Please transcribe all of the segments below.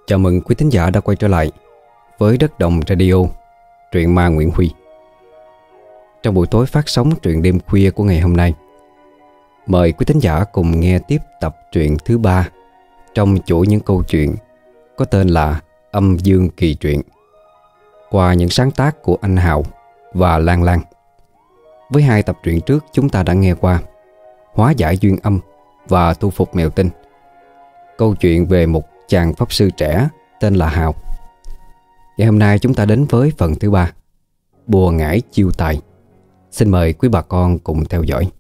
Chào mừng quý thính giả đã quay trở lại với Đất Đồng Radio, truyện ma Nguyễn Huy. Trong buổi tối phát sóng truyện đêm khuya của ngày hôm nay, mời quý thính giả cùng nghe tiếp tập truyện thứ 3 trong chuỗi những câu chuyện có tên là Âm Dương Kỳ Truyện, qua những sáng tác của anh Hào và Lan Lan. Với hai tập truyện trước chúng ta đã nghe qua Hóa giải duyên âm và Thu phục mèo tinh, câu chuyện về một chàng pháp sư trẻ tên là Hào. Ngày hôm nay chúng ta đến với phần thứ 3, Bùa ngải chiêu tài. Xin mời quý bà con cùng theo dõi.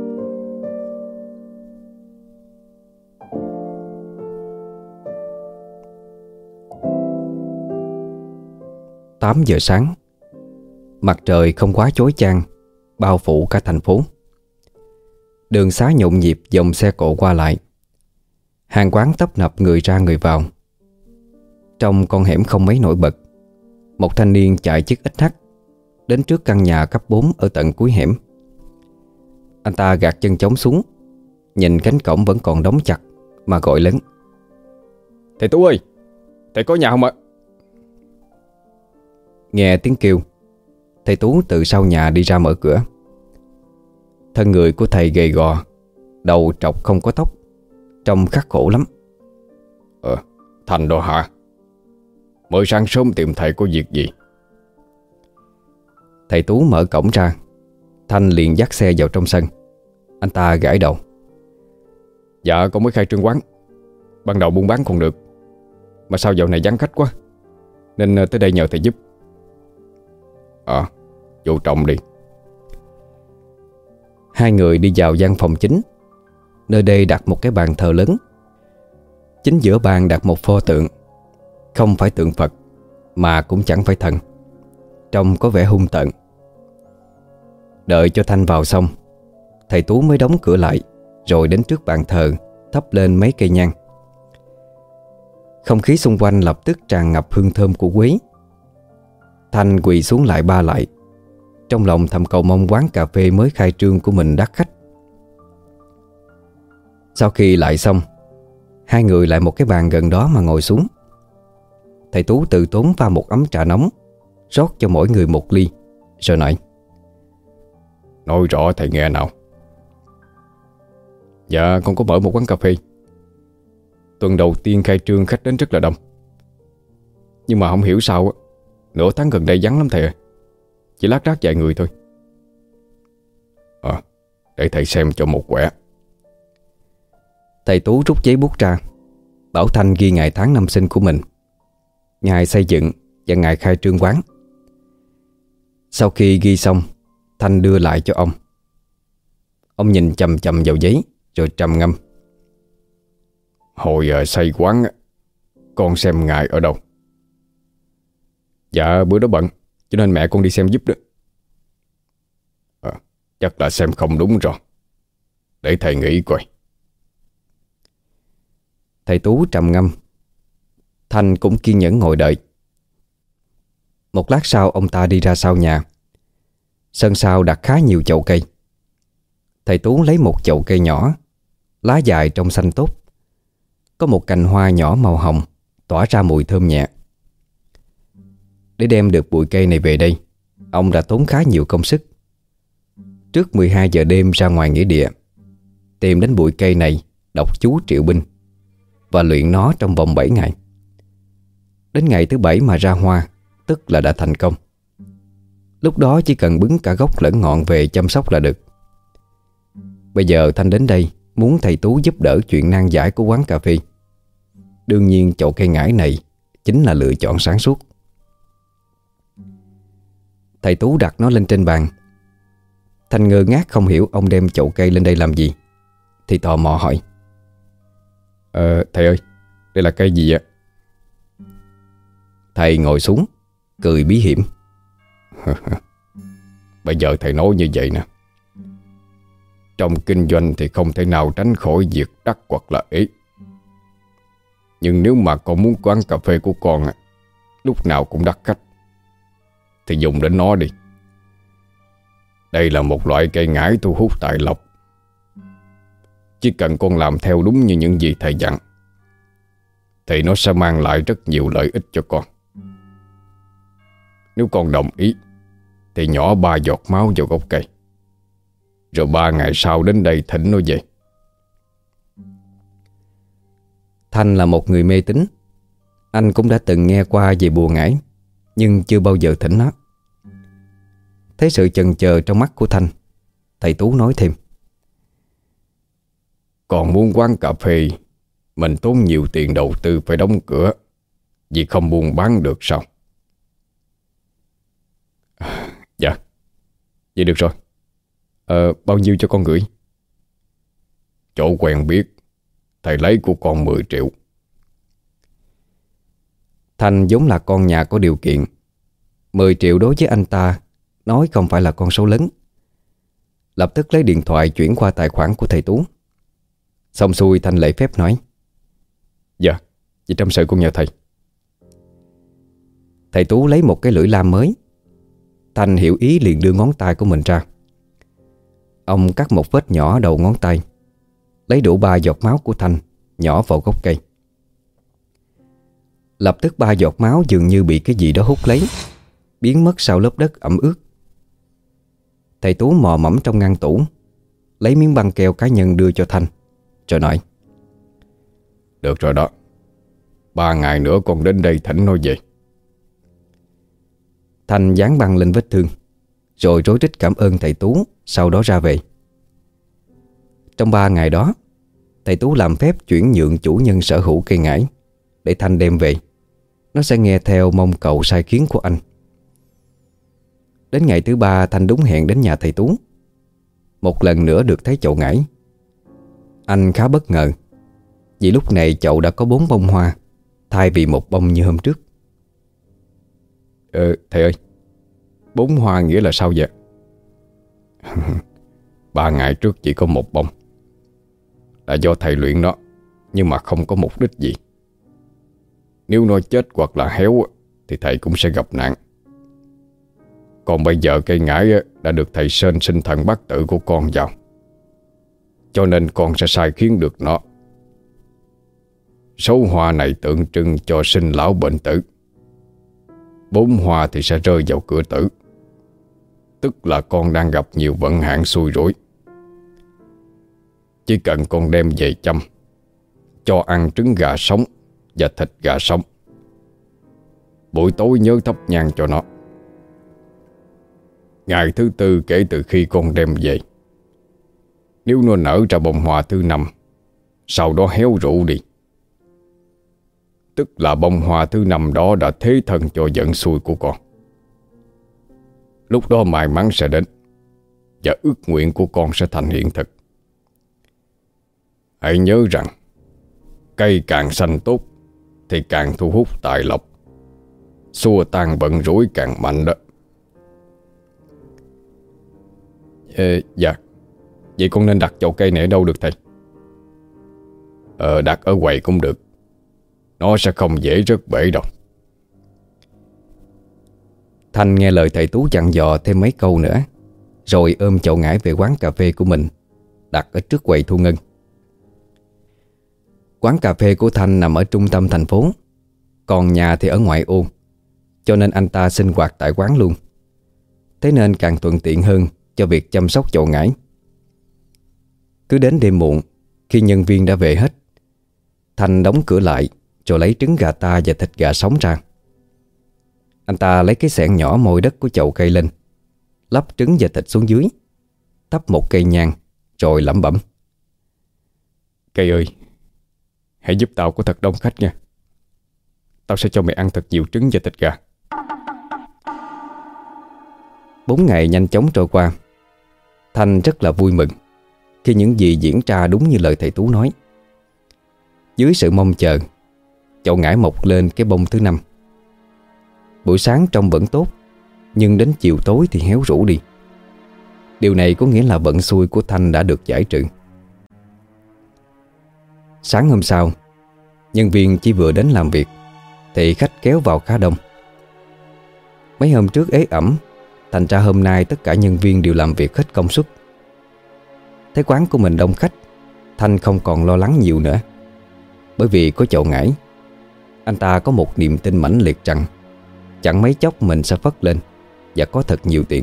Tám giờ sáng, mặt trời không quá chói chang bao phủ cả thành phố. Đường xá nhộn nhịp dòng xe cộ qua lại, hàng quán tấp nập người ra người vào. Trong con hẻm không mấy nổi bật, một thanh niên chạy chiếc XH đến trước căn nhà cấp 4 ở tận cuối hẻm. Anh ta gạt chân trống xuống, nhìn cánh cổng vẫn còn đóng chặt mà gọi lớn: "Thầy Tú ơi, thầy có nhà không ạ?" Nghe tiếng kêu, thầy Tú từ sau nhà đi ra mở cửa. Thân người của thầy gầy gò, đầu trọc không có tóc, trông khắc khổ lắm. Thành đó hả? Mới sáng sớm tìm thầy có việc gì?" Thầy Tú mở cổng ra, Thanh liền dắt xe vào trong sân. Anh ta gãi đầu: "Dạ con mới khai trương quán, ban đầu buôn bán còn được, mà sao dạo này vắng khách quá, nên tới đây nhờ thầy giúp." Vô trọng đi." Hai người đi vào gian phòng chính. Nơi đây đặt một cái bàn thờ lớn. Chính giữa bàn đặt một pho tượng, không phải tượng Phật mà cũng chẳng phải thần, trông có vẻ hung tợn. Đợi cho Thanh vào xong, thầy Tú mới đóng cửa lại, rồi đến trước bàn thờ thắp lên mấy cây nhang. Không khí xung quanh lập tức tràn ngập hương thơm của quế. Thanh quỳ xuống lại ba lại, trong lòng thầm cầu mong quán cà phê mới khai trương của mình đắt khách. Sau khi lại xong, hai người lại một cái bàn gần đó mà ngồi xuống. Thầy Tú tự tốn pha một ấm trà nóng, rót cho mỗi người một ly, rồi nói: "Nói rõ thầy nghe nào." "Dạ con có mở một quán cà phê. Tuần đầu tiên khai trương khách đến rất là đông, nhưng mà không hiểu sao nửa tháng gần đây vắng lắm thầy ơi. Chỉ lác đác vài người thôi." Để thầy xem cho một quẻ." Thầy Tú rút giấy bút ra, bảo Thanh ghi ngày tháng năm sinh của mình, ngày xây dựng và ngày khai trương quán. Sau khi ghi xong, Thanh đưa lại cho ông. Ông nhìn chằm chằm vào giấy rồi trầm ngâm: "Hồi xây quán con xem ngày ở đâu?" "Dạ bữa đó bận, cho nên mẹ con đi xem giúp đó." Chắc là xem không đúng rồi. Để thầy nghĩ coi." Thầy Tú trầm ngâm. Thanh cũng kiên nhẫn ngồi đợi. Một lát sau ông ta đi ra sau nhà. Sân sau đặt khá nhiều chậu cây. Thầy Tú lấy một chậu cây nhỏ, lá dài trong xanh tốt, có một cành hoa nhỏ màu hồng tỏa ra mùi thơm nhẹ. Để đem được bụi cây này về đây, ông đã tốn khá nhiều công sức. Trước 12 giờ đêm ra ngoài nghĩa địa, tìm đến bụi cây này, đọc chú triệu binh và luyện nó trong vòng 7 ngày. Đến ngày thứ 7 mà ra hoa, tức là đã thành công. Lúc đó chỉ cần bứng cả gốc lẫn ngọn về chăm sóc là được. Bây giờ Thanh đến đây muốn thầy Tú giúp đỡ chuyện nan giải của quán cà phê. Đương nhiên chậu cây ngải này chính là lựa chọn sáng suốt. Thầy Tú đặt nó lên trên bàn. Thanh ngơ ngác không hiểu ông đem chậu cây lên đây làm gì, thì tò mò hỏi: "Thầy ơi, đây là cây gì ạ?" Thầy ngồi xuống, cười bí hiểm: "Bây giờ thầy nói như vậy nè, trong kinh doanh thì không thể nào tránh khỏi việc đắt hoặc là ế. Nhưng nếu mà con muốn quán cà phê của con lúc nào cũng đắt khách, thì dùng đến nó đi. Đây là một loại cây ngải thu hút tài lộc. Chỉ cần con làm theo đúng như những gì thầy dặn, thì nó sẽ mang lại rất nhiều lợi ích cho con. Nếu con đồng ý thì nhỏ 3 giọt máu vào gốc cây, rồi 3 ngày sau đến đây thỉnh nó về. Thanh là một người mê tín. Anh cũng đã từng nghe qua về bùa ngải, nhưng chưa bao giờ thỉnh nó. Thấy sự chần chờ trong mắt của Thanh, thầy Tú nói thêm: Còn muốn quán cà phê mình tốn nhiều tiền đầu tư phải đóng cửa vì không buôn bán được sao? Dạ, vậy được rồi. Bao nhiêu cho con gửi? Chỗ quen biết, thầy lấy của con 10 triệu. Thanh vốn là con nhà có điều kiện. 10 triệu đối với anh ta nói không phải là con số lớn. Lập tức lấy điện thoại chuyển qua tài khoản của thầy Tú. Xong xuôi Thanh lễ phép nói: Dạ, vậy trong sự con nhờ thầy. Thầy Tú lấy một cái lưỡi lam mới. Thanh hiểu ý liền đưa ngón tay của mình ra. Ông cắt một vết nhỏ đầu ngón tay, lấy đủ 3 giọt máu của Thanh nhỏ vào gốc cây. Lập tức 3 giọt máu dường như bị cái gì đó hút lấy, biến mất sau lớp đất ẩm ướt. Thầy Tú mò mẫm trong ngăn tủ, lấy miếng băng keo cá nhân đưa cho Thanh, rồi nói: Được rồi đó, 3 ngày nữa con đến đây thỉnh nó về. Thanh dán băng lên vết thương, rồi rối rít cảm ơn thầy Tú, sau đó ra về. Trong 3 ngày đó, thầy Tú làm phép chuyển nhượng chủ nhân sở hữu cây ngải để Thanh đem về. Nó sẽ nghe theo mong cầu sai khiến của anh. Đến ngày thứ 3, Thanh đúng hẹn đến nhà thầy Tú. Một lần nữa được thấy chậu ngải. Anh khá bất ngờ, vì lúc này chậu đã có 4 bông hoa thay vì 1 bông như hôm trước. Thầy ơi, 4 hoa nghĩa là sao vậy? 3 ngày trước chỉ có 1 bông, là do thầy luyện nó, nhưng mà không có mục đích gì. Nếu nó chết hoặc là héo thì thầy cũng sẽ gặp nạn. Còn bây giờ cây ngải đã được thầy Sên sinh thần bát tự của con vào, cho nên con sẽ sai khiến được nó. Số hoa này tượng trưng cho sinh lão bệnh tử. 4 hoa thì sẽ rơi vào cửa tử, tức là con đang gặp nhiều vận hạn xui rủi. Chỉ cần con đem về chăm, cho ăn trứng gà sống và thịt gà sống. Buổi tối nhớ thắp nhang cho nó. Ngày thứ 4 kể từ khi con đem về, nếu nó nở ra bông hoa thứ 5, sau đó héo rũ đi, tức là bông hoa thứ 5 đó đã thế thân cho vận xui của con. Lúc đó may mắn sẽ đến, và ước nguyện của con sẽ thành hiện thực. Hãy nhớ rằng, cây càng xanh tốt thì càng thu hút tài lộc, xua tan bận rối càng mạnh đó. Dạ, vậy con nên đặt chậu cây này ở đâu được thầy? Đặt ở quầy cũng được, nó sẽ không dễ rớt bể đâu. Thanh nghe lời thầy Tú dặn dò thêm mấy câu nữa, rồi ôm chậu ngải về quán cà phê của mình, đặt ở trước quầy thu ngân. Quán cà phê của Thanh nằm ở trung tâm thành phố, còn nhà thì ở ngoại ô, cho nên anh ta sinh hoạt tại quán luôn. Thế nên càng thuận tiện hơn cho việc chăm sóc chậu ngải. Cứ đến đêm muộn, khi nhân viên đã về hết, Thanh đóng cửa lại, rồi lấy trứng gà ta và thịt gà sống ra. Anh ta lấy cái xẻng nhỏ mồi đất của chậu cây lên, lắp trứng và thịt xuống dưới, thắp một cây nhang, rồi lẩm bẩm: Cây ơi, hãy giúp tao có thật đông khách nha. Tao sẽ cho mày ăn thật nhiều trứng và thịt gà. 4 ngày nhanh chóng trôi qua. Thanh rất là vui mừng khi những gì diễn ra đúng như lời thầy Tú nói. Dưới sự mong chờ, chậu ngải mọc lên cái bông thứ 5. Buổi sáng trông vẫn tốt, nhưng đến chiều tối thì héo rũ đi. Điều này có nghĩa là vận xui của Thanh đã được giải trừ. Sáng hôm sau, nhân viên chỉ vừa đến làm việc thì khách kéo vào khá đông. Mấy hôm trước ế ẩm, thành ra hôm nay tất cả nhân viên đều làm việc hết công suất. Thấy quán của mình đông khách, Thanh không còn lo lắng nhiều nữa. Bởi vì có chậu ngải, Anh ta có một niềm tin mãnh liệt rằng chẳng mấy chốc mình sẽ phất lên và có thật nhiều tiền.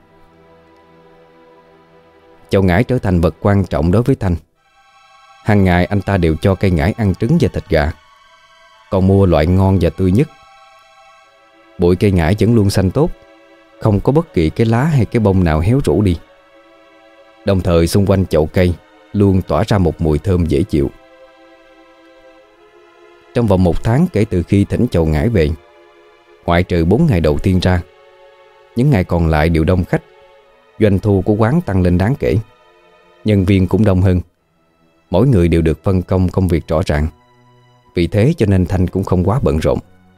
Chậu ngải trở thành vật quan trọng đối với Thanh. Hàng ngày anh ta đều cho cây ngải ăn trứng và thịt gà, còn mua loại ngon và tươi nhất. Bụi cây ngải vẫn luôn xanh tốt, không có bất kỳ cái lá hay cái bông nào héo rũ đi. Đồng thời xung quanh chậu cây luôn tỏa ra một mùi thơm dễ chịu. Trong vòng 1 tháng kể từ khi thỉnh chậu ngải về, ngoại trừ 4 ngày đầu tiên ra, những ngày còn lại đều đông khách. Doanh thu của quán tăng lên đáng kể. Nhân viên cũng đông hơn. Mỗi người đều được phân công công việc rõ ràng. Vì thế cho nên Thanh cũng không quá bận rộn.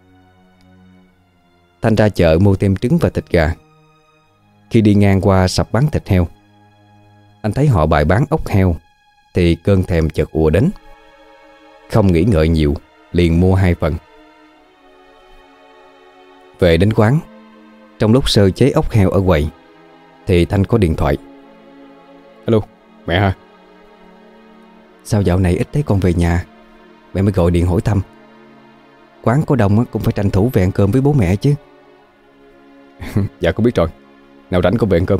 Thanh ra chợ mua thêm trứng và thịt gà. Khi đi ngang qua sạp bán thịt heo, anh thấy họ bày bán ốc heo thì cơn thèm chợt ùa đến. Không nghĩ ngợi nhiều, liền mua 2 phần. Về đến quán, trong lúc sơ chế ốc heo ở quầy thì Thanh có điện thoại. Alo, mẹ hả? Sao dạo này ít thấy con về nhà? Mẹ mới gọi điện hỏi thăm. Quán có đông cũng phải tranh thủ về ăn cơm với bố mẹ chứ. Dạ con biết rồi. Nào rảnh con về ăn cơm.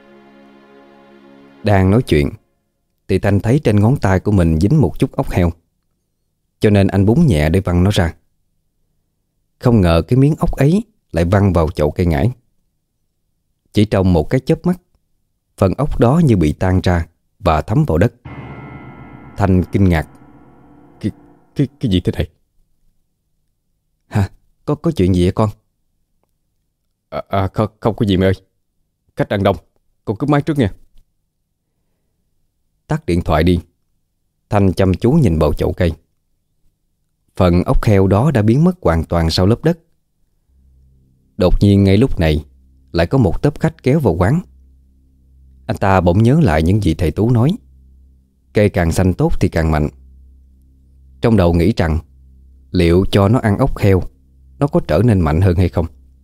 Đang nói chuyện thì Thanh thấy trên ngón tay của mình dính một chút ốc heo, cho nên anh búng nhẹ để văng nó ra. Không ngờ cái miếng ốc ấy lại văng vào chậu cây ngải. Chỉ trong một cái chớp mắt, phần ốc đó như bị tan ra và thấm vào đất. Thanh kinh ngạc. Cái gì thế này? Hả? Có chuyện gì vậy con? Không có gì mẹ ơi. Khách đang đông, con cứ máy trước nha. Tắt điện thoại đi, Thanh chăm chú nhìn vào chậu cây. Phần ốc heo đó đã biến mất hoàn toàn sau lớp đất. Đột nhiên ngay lúc này lại có một tốp khách kéo vào quán. Anh ta bỗng nhớ lại những gì thầy Tú nói: cây càng xanh tốt thì càng mạnh. Trong đầu nghĩ rằng liệu cho nó ăn ốc heo, nó có trở nên mạnh hơn hay không.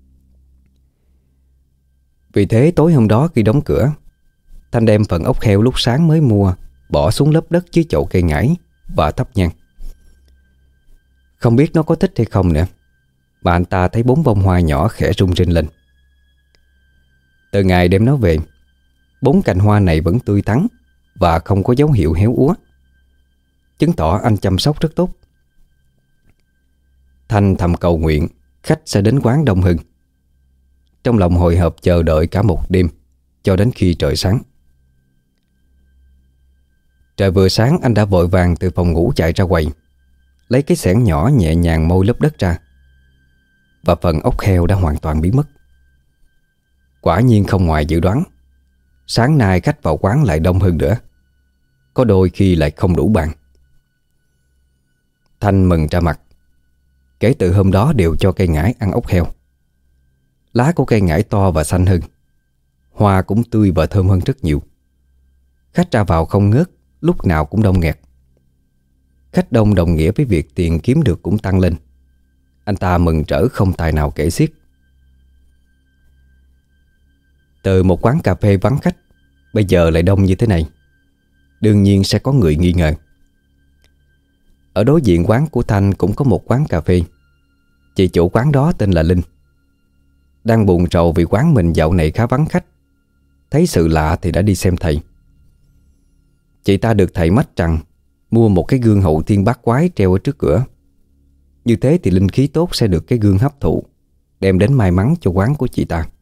Vì thế tối hôm đó khi đóng cửa, Thanh đem phần ốc heo lúc sáng mới mua bỏ xuống lớp đất dưới chậu cây ngải và thắp nhang. Không biết nó có thích hay không nữa, mà anh ta thấy 4 bông hoa nhỏ khẽ rung rinh lên. Từ ngày đem nó về, 4 cành hoa này vẫn tươi tắn và không có dấu hiệu héo úa, chứng tỏ anh chăm sóc rất tốt. Thanh thầm cầu nguyện khách sẽ đến quán đông hơn. Trong lòng hồi hộp chờ đợi cả một đêm, cho đến khi trời sáng. Trời vừa sáng anh đã vội vàng từ phòng ngủ chạy ra quầy, lấy cái xẻng nhỏ nhẹ nhàng môi lớp đất ra, và phần ốc heo đã hoàn toàn biến mất. Quả nhiên không ngoài dự đoán, sáng nay khách vào quán lại đông hơn nữa, có đôi khi lại không đủ bàn. Thanh mừng ra mặt. Kể từ hôm đó đều cho cây ngải ăn ốc heo. Lá của cây ngải to và xanh hơn, hoa cũng tươi và thơm hơn rất nhiều. Khách ra vào không ngớt, lúc nào cũng đông nghẹt. Khách đông đồng nghĩa với việc tiền kiếm được cũng tăng lên. Anh ta mừng rỡ không tài nào kể xiết. Từ một quán cà phê vắng khách, bây giờ lại đông như thế này, đương nhiên sẽ có người nghi ngờ. Ở đối diện quán của Thanh cũng có một quán cà phê. Chị chủ quán đó tên là Linh. Đang buồn rầu vì quán mình dạo này khá vắng khách, thấy sự lạ thì đã đi xem thầy. Chị ta được thầy mách rằng mua một cái gương hậu thiên bát quái treo ở trước cửa. Như thế thì linh khí tốt sẽ được cái gương hấp thụ, đem đến may mắn cho quán của chị ta.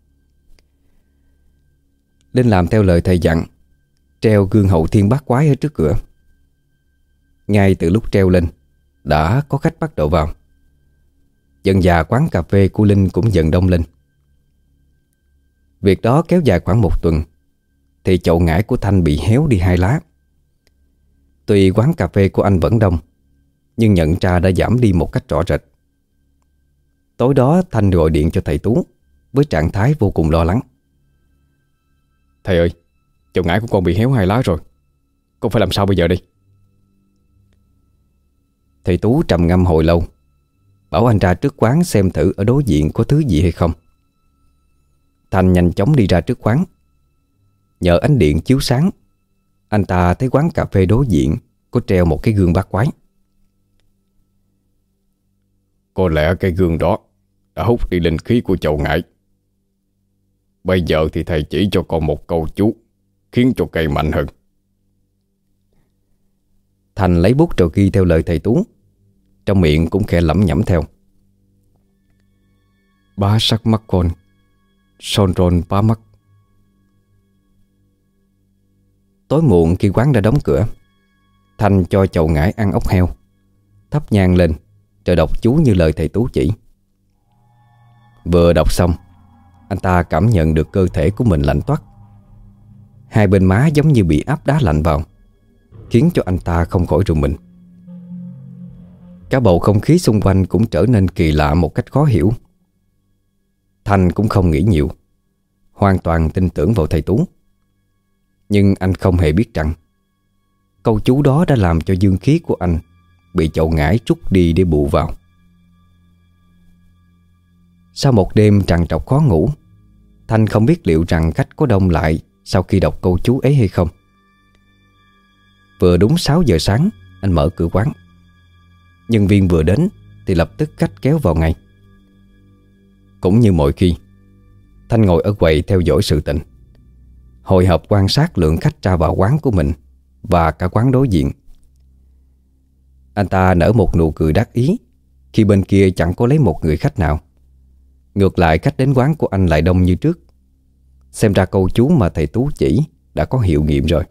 Linh làm theo lời thầy dặn, treo gương hậu thiên bát quái ở trước cửa. Ngay từ lúc treo lên, đã có khách bắt đầu vào. Dần dà quán cà phê của Linh cũng dần đông lên. Việc đó kéo dài khoảng 1 tuần, thì chậu ngải của Thanh bị héo đi 2 lá. Tuy quán cà phê của anh vẫn đông, nhưng nhận ra đã giảm đi một cách rõ rệt. Tối đó Thanh gọi điện cho thầy Tú với trạng thái vô cùng lo lắng. Thầy ơi, chậu ngải của con bị héo 2 lá rồi. Con phải làm sao bây giờ đây? Thầy Tú trầm ngâm hồi lâu, bảo anh ra trước quán xem thử ở đối diện có thứ gì hay không. Thanh nhanh chóng đi ra trước quán. Nhờ ánh điện chiếu sáng, anh ta thấy quán cà phê đối diện có treo một cái gương bát quái. Có lẽ cái gương đó đã hút đi linh khí của chậu ngải. Bây giờ thì thầy chỉ cho con một câu chú khiến cho cây mạnh hơn. Thành lấy bút rồi ghi theo lời thầy Tú, trong miệng cũng khẽ lẩm nhẩm theo. Bá sắc mắc con, son rôn bá mắc. Tối muộn khi quán đã đóng cửa, Thành cho chậu ngải ăn ốc heo, thắp nhang lên rồi đọc chú như lời thầy Tú chỉ. Vừa đọc xong, anh ta cảm nhận được cơ thể của mình lạnh toát. Hai bên má giống như bị áp đá lạnh vào, khiến cho anh ta không khỏi rùng mình. Cả bầu không khí xung quanh cũng trở nên kỳ lạ một cách khó hiểu. Thành cũng không nghĩ nhiều, hoàn toàn tin tưởng vào thầy Tú. Nhưng anh không hề biết rằng câu chú đó đã làm cho dương khí của anh bị chậu ngải trút đi để bù vào. Sau một đêm trằn trọc khó ngủ, Thành không biết liệu rằng khách có đông lại sau khi đọc câu chú ấy hay không. Vừa đúng 6 giờ sáng, anh mở cửa quán. Nhân viên vừa đến thì lập tức khách kéo vào ngay. Cũng như mọi khi, Thành ngồi ở quầy theo dõi sự tình, hồi hộp quan sát lượng khách ra vào quán của mình và cả quán đối diện. Anh ta nở một nụ cười đắc ý khi bên kia chẳng có lấy một người khách nào. Ngược lại, khách đến quán của anh lại đông như trước. Xem ra câu chú mà thầy Tú chỉ đã có hiệu nghiệm rồi.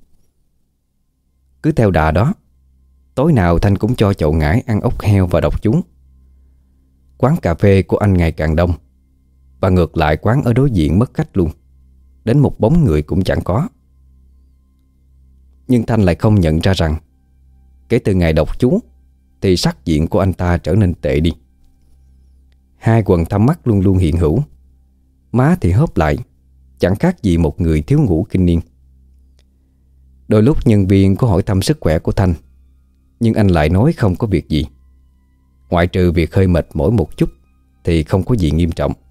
Cứ theo đà đó, tối nào Thanh cũng cho chậu ngải ăn ốc heo và đọc chú. Quán cà phê của anh ngày càng đông, và ngược lại quán ở đối diện mất khách luôn, đến một bóng người cũng chẳng có. Nhưng Thanh lại không nhận ra rằng kể từ ngày đọc chú thì sắc diện của anh ta trở nên tệ đi. Hai quầng thâm mắt luôn luôn hiện hữu, má thì hớp lại, chẳng khác gì một người thiếu ngủ kinh niên. Đôi lúc nhân viên có hỏi thăm sức khỏe của Thanh, nhưng anh lại nói không có việc gì, ngoại trừ việc hơi mệt mỏi một chút thì không có gì nghiêm trọng.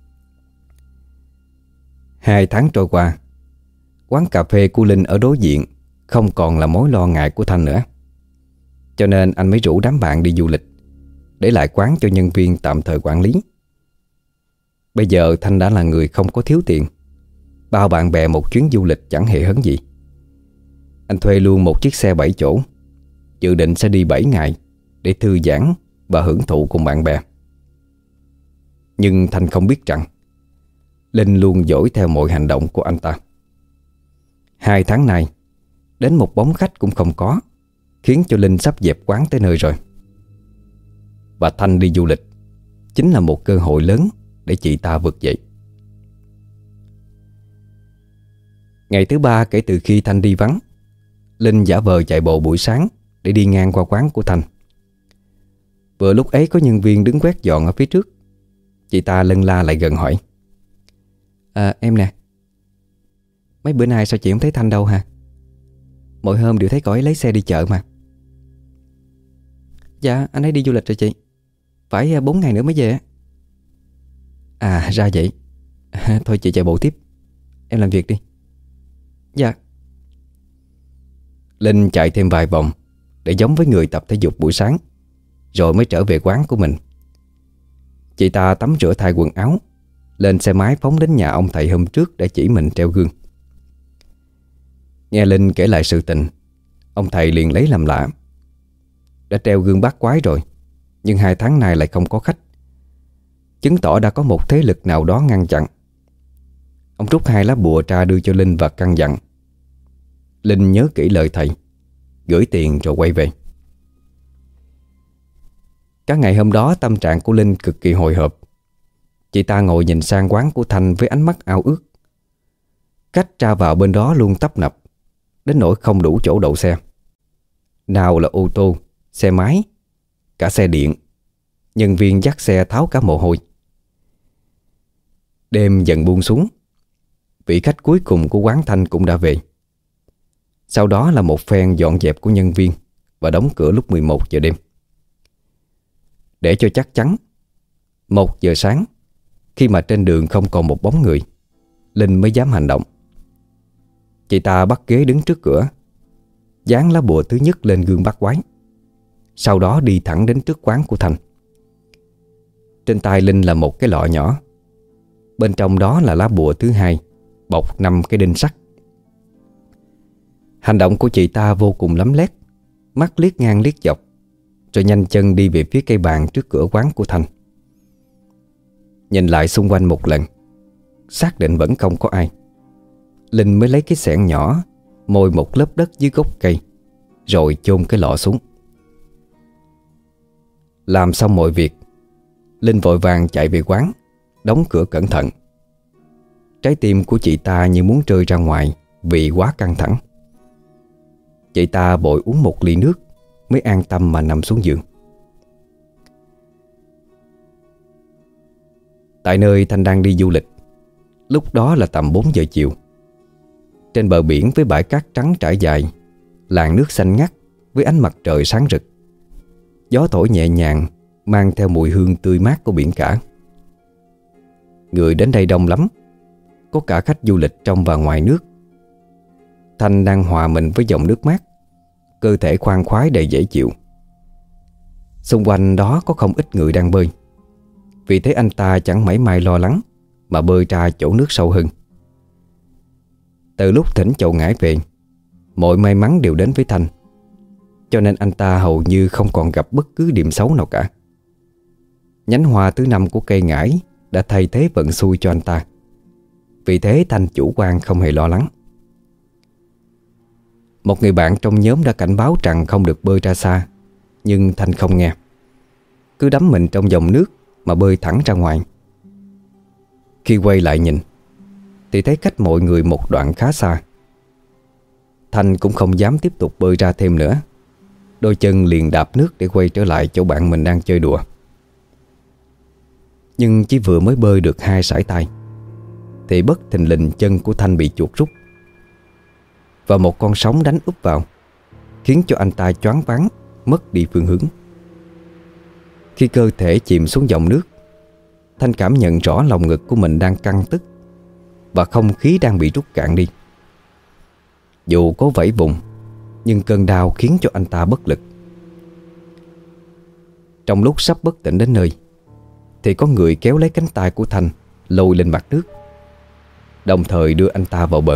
2 tháng trôi qua, quán cà phê của Linh ở đối diện không còn là mối lo ngại của Thanh nữa. Cho nên anh mới rủ đám bạn đi du lịch, để lại quán cho nhân viên tạm thời quản lý. Bây giờ Thanh đã là người không có thiếu tiền, bao bạn bè một chuyến du lịch chẳng hề hấn gì. Anh thuê luôn một chiếc xe 7 chỗ, dự định sẽ đi 7 ngày để thư giãn và hưởng thụ cùng bạn bè. Nhưng Thanh không biết rằng Linh luôn dõi theo mọi hành động của anh ta. 2 tháng nay, đến một bóng khách cũng không có, khiến cho Linh sắp dẹp quán tới nơi rồi. Và Thanh đi du lịch chính là một cơ hội lớn để chị ta vực dậy. Ngày thứ 3 kể từ khi Thanh đi vắng, Linh giả vờ chạy bộ buổi sáng để đi ngang qua quán của Thanh. Vừa lúc ấy có nhân viên đứng quét dọn ở phía trước. Chị ta lân la lại gần hỏi: Em nè, mấy bữa nay sao chị không thấy Thanh đâu hả? Mỗi hôm đều thấy cậu ấy lấy xe đi chợ mà. Dạ, anh ấy đi du lịch rồi chị, phải 4 ngày nữa mới về. À ra vậy. Thôi chị chạy bộ tiếp, em làm việc đi. Dạ. Linh chạy thêm vài vòng để giống với người tập thể dục buổi sáng, rồi mới trở về quán của mình. Chị ta tắm rửa thay quần áo, lên xe máy phóng đến nhà ông thầy hôm trước để chỉ mình treo gương. Nghe Linh kể lại sự tình, ông thầy liền lấy làm lạ. Đã treo gương bát quái rồi, nhưng 2 tháng nay lại không có khách, chứng tỏ đã có một thế lực nào đó ngăn chặn. Ông rút 2 lá bùa ra đưa cho Linh và căn dặn Linh nhớ kỹ lời thầy, gửi tiền rồi quay về. Cả ngày hôm đó tâm trạng của Linh cực kỳ hồi hộp. Chị ta ngồi nhìn sang quán của Thanh với ánh mắt ao ước. Khách ra vào bên đó luôn tấp nập, đến nỗi không đủ chỗ đậu xe. Nào là ô tô, xe máy, cả xe điện. Nhân viên dắt xe tháo cả mồ hôi. Đêm dần buông xuống, vị khách cuối cùng của quán Thanh cũng đã về. Sau đó là một phen dọn dẹp của nhân viên và đóng cửa lúc 11 giờ đêm. Để cho chắc chắn, 1 giờ sáng, khi mà trên đường không còn một bóng người, Linh mới dám hành động. Chị ta bắt ghế đứng trước cửa, dán lá bùa thứ nhất lên gương bát quái, sau đó đi thẳng đến trước quán của Thanh. Trên tay Linh là một cái lọ nhỏ. Bên trong đó là lá bùa thứ hai, bọc 5 cái đinh sắt. Hành động của chị ta vô cùng lấm lét, mắt liếc ngang liếc dọc, rồi nhanh chân đi về phía cây bàn trước cửa quán của Thanh. Nhìn lại xung quanh một lần, xác định vẫn không có ai, Linh mới lấy cái xẻng nhỏ mồi một lớp đất dưới gốc cây, rồi chôn cái lọ xuống. Làm xong mọi việc, Linh vội vàng chạy về quán, đóng cửa cẩn thận. Trái tim của chị ta như muốn rơi ra ngoài vì quá căng thẳng. Chị ta vội uống một ly nước mới an tâm mà nằm xuống giường. Tại nơi Thanh đang đi du lịch, lúc đó là tầm 4 giờ chiều. Trên bờ biển với bãi cát trắng trải dài, làn nước xanh ngắt với ánh mặt trời sáng rực. Gió thổi nhẹ nhàng mang theo mùi hương tươi mát của biển cả. Người đến đây đông lắm, có cả khách du lịch trong và ngoài nước. Thanh đang hòa mình với dòng nước mát, cơ thể khoan khoái đầy dễ chịu. Xung quanh đó có không ít người đang bơi. Vì thế anh ta chẳng mảy may lo lắng mà bơi ra chỗ nước sâu hơn. Từ lúc thỉnh chậu ngải về, mọi may mắn đều đến với Thanh, cho nên anh ta hầu như không còn gặp bất cứ điểm xấu nào cả. Nhánh hoa thứ 5 của cây ngải đã thay thế vận xui cho anh ta. Vì thế Thanh chủ quan không hề lo lắng. Một người bạn trong nhóm đã cảnh báo rằng không được bơi ra xa, nhưng Thanh không nghe, cứ đắm mình trong dòng nước mà bơi thẳng ra ngoài. Khi quay lại nhìn thì thấy cách mọi người một đoạn khá xa. Thanh cũng không dám tiếp tục bơi ra thêm nữa, đôi chân liền đạp nước để quay trở lại chỗ bạn mình đang chơi đùa. Nhưng chỉ vừa mới bơi được 2 sải tay thì bất thình lình chân của Thanh bị chuột rút, và một con sóng đánh úp vào, khiến cho anh ta choáng váng, mất đi phương hướng. Khi cơ thể chìm xuống dòng nước, Thanh cảm nhận rõ lòng ngực của mình đang căng tức và không khí đang bị rút cạn đi. Dù có vẫy vùng, nhưng cơn đau khiến cho anh ta bất lực. Trong lúc sắp bất tỉnh đến nơi thì có người kéo lấy cánh tay của Thanh lôi lên mặt nước, đồng thời đưa anh ta vào bờ.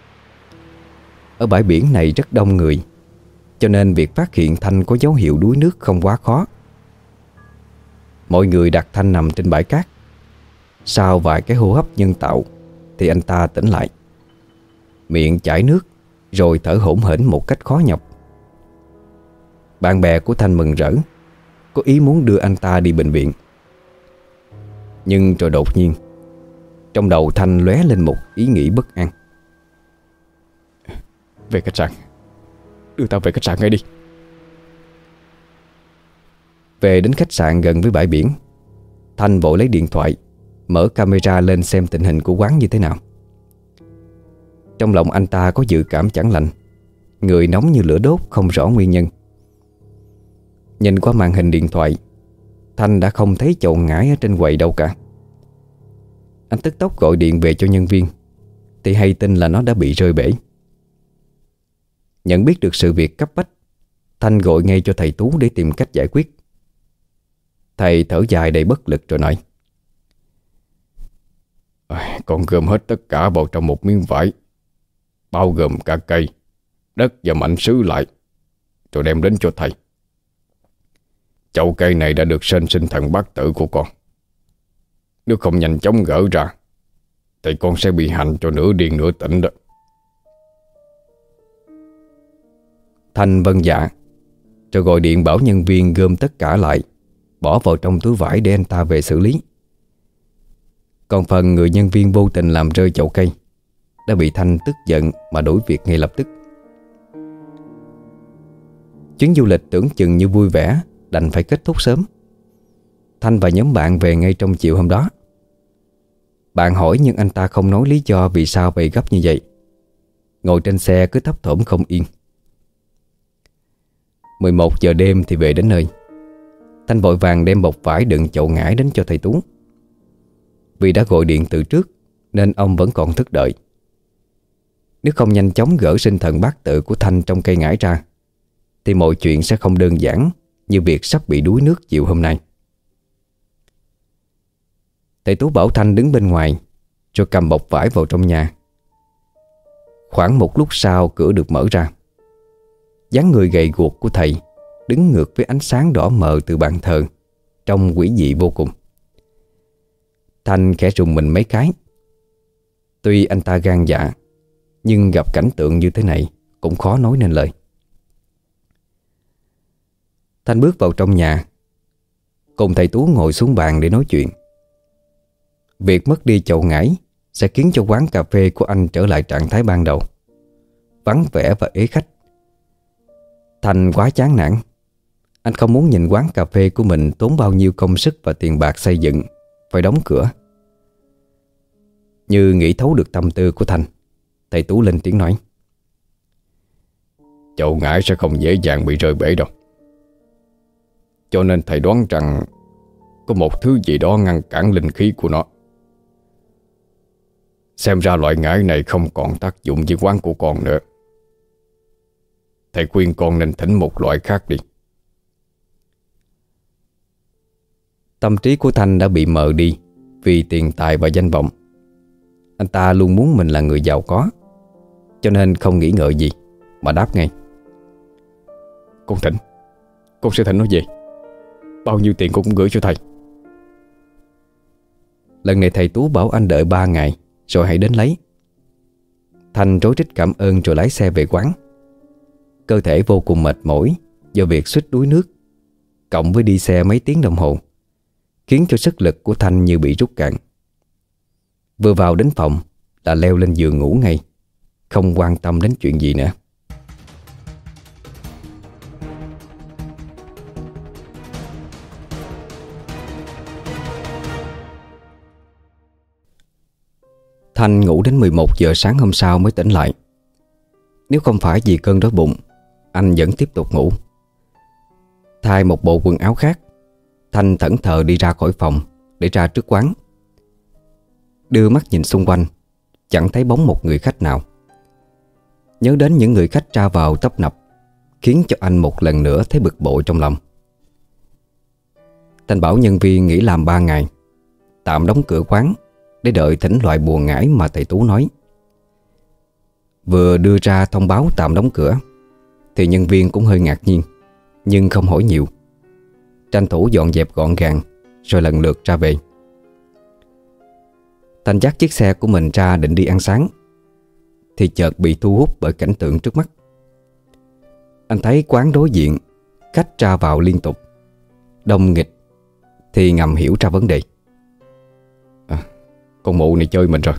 Ở bãi biển này rất đông người, cho nên việc phát hiện Thanh có dấu hiệu đuối nước không quá khó. Mọi người đặt Thanh nằm trên bãi cát. Sau vài cái hô hấp nhân tạo thì anh ta tỉnh lại, miệng chảy nước rồi thở hổn hển một cách khó nhọc. Bạn bè của Thanh mừng rỡ, có ý muốn đưa anh ta đi bệnh viện. Nhưng rồi đột nhiên trong đầu Thanh lóe lên một ý nghĩ bất an. Về khách sạn, đưa tao về khách sạn ngay đi. Về đến khách sạn gần với bãi biển, Thanh vội lấy điện thoại, mở camera lên xem tình hình của quán như thế nào. Trong lòng anh ta có dự cảm chẳng lành, người nóng như lửa đốt không rõ nguyên nhân. Nhìn qua màn hình điện thoại, Thanh đã không thấy chậu ngải ở trên quầy đâu cả. Anh tức tốc gọi điện về cho nhân viên thì hay tin là nó đã bị rơi bể. Nhận biết được sự việc cấp bách, Thanh gọi ngay cho thầy Tú để tìm cách giải quyết. Thầy thở dài đầy bất lực rồi nói: Con gom hết tất cả vào trong một miếng vải, bao gồm cả cây, đất và mảnh sứ lại, rồi đem đến cho thầy. Chậu cây này đã được sinh thần bát tự của con. Nếu không nhanh chóng gỡ ra thì con sẽ bị hành cho nửa điên nửa tỉnh đó. Thanh vâng dạ, rồi gọi điện bảo nhân viên gom tất cả lại, bỏ vào trong túi vải để anh ta về xử lý. Còn phần người nhân viên vô tình làm rơi chậu cây đã bị Thanh tức giận mà đuổi việc ngay lập tức. Chuyến du lịch tưởng chừng như vui vẻ đành phải kết thúc sớm. Thanh và nhóm bạn về ngay trong chiều hôm đó. Bạn hỏi nhưng anh ta không nói lý do vì sao về gấp như vậy. Ngồi trên xe cứ thấp thỏm không yên. 11 giờ đêm thì về đến nơi. Thanh vội vàng đem bọc vải đựng chậu ngải đến cho thầy Tú. Vì đã gọi điện từ trước nên ông vẫn còn thức đợi. Nếu không nhanh chóng gỡ sinh thần bát tự của Thanh trong cây ngải ra thì mọi chuyện sẽ không đơn giản như việc sắp bị đuối nước chiều hôm nay. Thầy Tú bảo Thanh đứng bên ngoài, rồi cầm bọc vải vào trong nhà. Khoảng một lúc sau cửa được mở ra. Dáng người gầy guộc của thầy đứng ngược với ánh sáng đỏ mờ từ bàn thờ, trông quỷ dị vô cùng. Thanh khẽ rùng mình mấy cái. Tuy anh ta gan dạ, nhưng gặp cảnh tượng như thế này cũng khó nói nên lời. Thanh bước vào trong nhà, cùng thầy Tú ngồi xuống bàn để nói chuyện. Việc mất đi chậu ngải sẽ khiến cho quán cà phê của anh trở lại trạng thái ban đầu, vắng vẻ và ế khách. Thanh quá chán nản. Anh không muốn nhìn quán cà phê của mình tốn bao nhiêu công sức và tiền bạc xây dựng phải đóng cửa. Như nghĩ thấu được tâm tư của Thanh, thầy Tú lên tiếng nói: Chậu ngải sẽ không dễ dàng bị rơi bể đâu. Cho nên thầy đoán rằng có một thứ gì đó ngăn cản linh khí của nó. Xem ra loại ngải này không còn tác dụng với quán của con nữa. Thầy khuyên con nên thỉnh một loại khác đi. Tâm trí của Thanh đã bị mờ đi vì tiền tài và danh vọng. Anh ta luôn muốn mình là người giàu có, cho nên không nghĩ ngợi gì mà đáp ngay: Con sẽ thỉnh nó về. Bao nhiêu tiền con cũng gửi cho thầy. Lần này thầy Tú bảo anh đợi 3 ngày rồi hãy đến lấy. Thanh rối rít cảm ơn rồi lái xe về quán. Cơ thể vô cùng mệt mỏi do việc suýt đuối nước, cộng với đi xe mấy tiếng đồng hồ, khiến cho sức lực của Thanh như bị rút cạn. Vừa vào đến phòng là leo lên giường ngủ ngay, không quan tâm đến chuyện gì nữa. Thanh ngủ đến 11 giờ sáng hôm sau mới tỉnh lại. Nếu không phải vì cơn đói bụng, anh vẫn tiếp tục ngủ. Thay một bộ quần áo khác, Thanh thẫn thờ đi ra khỏi phòng để ra trước quán. Đưa mắt nhìn xung quanh, chẳng thấy bóng một người khách nào. Nhớ đến những người khách ra vào tấp nập, khiến cho anh một lần nữa thấy bực bội trong lòng. Thanh bảo nhân viên nghỉ làm 3 ngày, tạm đóng cửa quán để đợi thỉnh loại bùa ngải mà thầy Tú nói. Vừa đưa ra thông báo tạm đóng cửa thì nhân viên cũng hơi ngạc nhiên, nhưng không hỏi nhiều, tranh thủ dọn dẹp gọn gàng rồi lần lượt ra về. Thanh dắt chiếc xe của mình ra định đi ăn sáng thì chợt bị thu hút bởi cảnh tượng trước mắt. Anh thấy quán đối diện khách ra vào liên tục, đông nghịch, thì ngầm hiểu ra vấn đề. Con mụ này chơi mình rồi.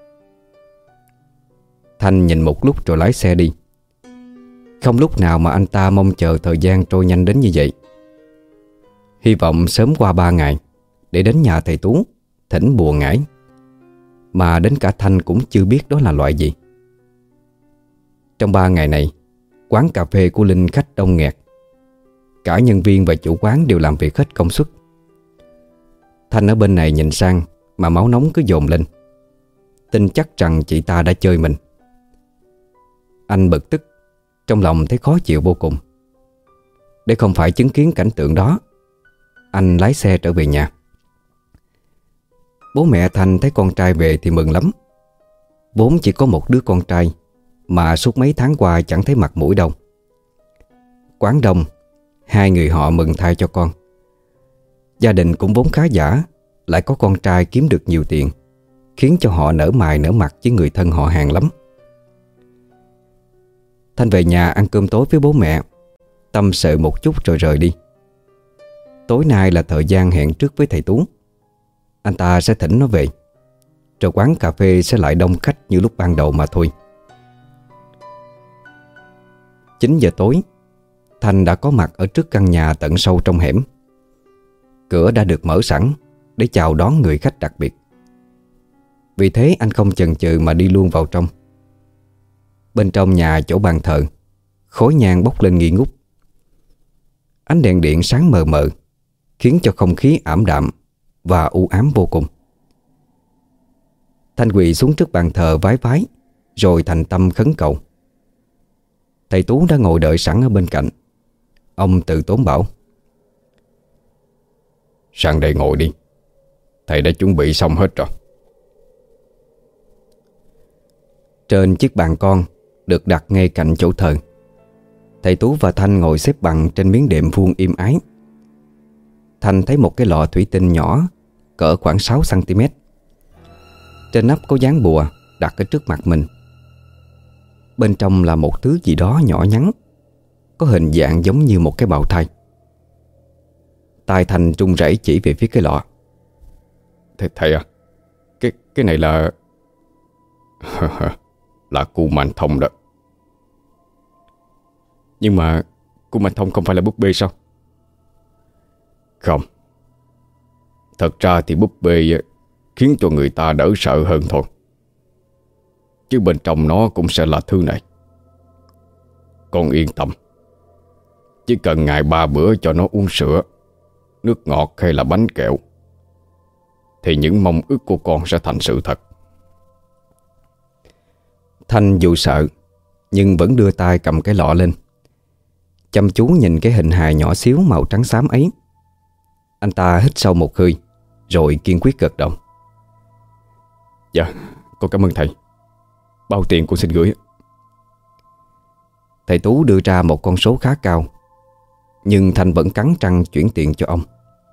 Thanh nhìn một lúc rồi lái xe đi. Không lúc nào mà anh ta mong chờ thời gian trôi nhanh đến như vậy. Hy vọng sớm qua 3 ngày để đến nhà thầy Tú thỉnh bùa ngải, mà đến cả Thanh cũng chưa biết đó là loại gì. Trong 3 ngày này, quán cà phê của Linh khách đông nghẹt. Cả nhân viên và chủ quán đều làm việc hết công suất. Thanh ở bên này nhìn sang mà máu nóng cứ dồn lên, tin chắc rằng chị ta đã chơi mình. Anh bực tức, trong lòng thấy khó chịu vô cùng. Để không phải chứng kiến cảnh tượng đó, anh lái xe trở về nhà. Bố mẹ Thanh thấy con trai về thì mừng lắm. Vốn chỉ có một đứa con trai mà suốt mấy tháng qua chẳng thấy mặt mũi đâu. Quán đông, 2 người họ mừng thay cho con. Gia đình cũng vốn khá giả, lại có con trai kiếm được nhiều tiền, khiến cho họ nở mày nở mặt với người thân họ hàng lắm. Thanh về nhà ăn cơm tối với bố mẹ, tâm sự một chút rồi rời đi. Tối nay là thời gian hẹn trước với thầy Tú. Anh ta sẽ thỉnh nó về, rồi quán cà phê sẽ lại đông khách như lúc ban đầu mà thôi. 9 giờ tối, Thanh đã có mặt ở trước căn nhà tận sâu trong hẻm. Cửa đã được mở sẵn để chào đón người khách đặc biệt. Vì thế anh không chần chừ mà đi luôn vào trong. Bên trong nhà chỗ bàn thờ, khói nhang bốc lên nghi ngút. Ánh đèn điện sáng mờ mờ, khiến cho không khí ảm đạm và u ám vô cùng. Thanh quỳ xuống trước bàn thờ vái vái, rồi thành tâm khấn cầu. Thầy Tú đã ngồi đợi sẵn ở bên cạnh. Ông từ tốn bảo: Sang đây ngồi đi. Thầy đã chuẩn bị xong hết rồi. Trên chiếc bàn con được đặt ngay cạnh chỗ thờ, thầy Tú và Thanh ngồi xếp bằng trên miếng đệm vuông im ái. Thanh thấy một cái lọ thủy tinh nhỏ cỡ khoảng 6 cm. Trên nắp có dán bùa đặt ở trước mặt mình. Bên trong là một thứ gì đó nhỏ nhắn, có hình dạng giống như một cái bào thai. Tai Thanh run rẩy chỉ về phía cái lọ. Thầy à, cái này là là cu manh thông đó. Nhưng mà cu manh thông không phải là búp bê sao? Không. Thật ra thì búp bê khiến cho người ta đỡ sợ hơn thôi, chứ bên trong nó cũng sẽ là thứ này. Con yên tâm, chỉ cần ngày 3 bữa cho nó uống sữa, nước ngọt hay là bánh kẹo, thì những mong ước của con sẽ thành sự thật. Thanh dù sợ nhưng vẫn đưa tay cầm cái lọ lên, chăm chú nhìn cái hình hài nhỏ xíu màu trắng xám ấy. Anh ta hít sâu một hơi rồi kiên quyết gật đầu. Dạ, con cảm ơn thầy. Bao tiền con xin gửi? Thầy Tú đưa ra một con số khá cao, nhưng Thanh vẫn cắn răng chuyển tiền cho ông.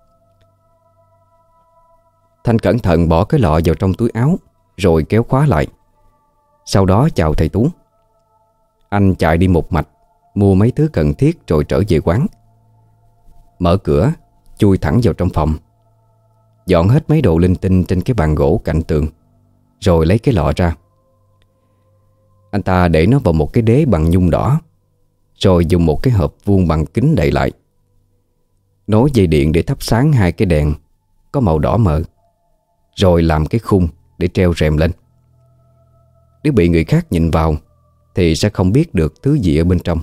Thanh cẩn thận bỏ cái lọ vào trong túi áo rồi kéo khóa lại. Sau đó chào thầy Tú. Anh chạy đi một mạch mua mấy thứ cần thiết rồi trở về quán. Mở cửa, chui thẳng vào trong phòng, dọn hết mấy đồ linh tinh trên cái bàn gỗ cạnh tường, rồi lấy cái lọ ra. Anh ta để nó vào một cái đế bằng nhung đỏ, rồi dùng một cái hộp vuông bằng kính đậy lại, nối dây điện để thắp sáng hai cái đèn có màu đỏ mờ, rồi làm cái khung để treo rèm lên. Nếu bị người khác nhìn vào thì sẽ không biết được thứ gì ở bên trong.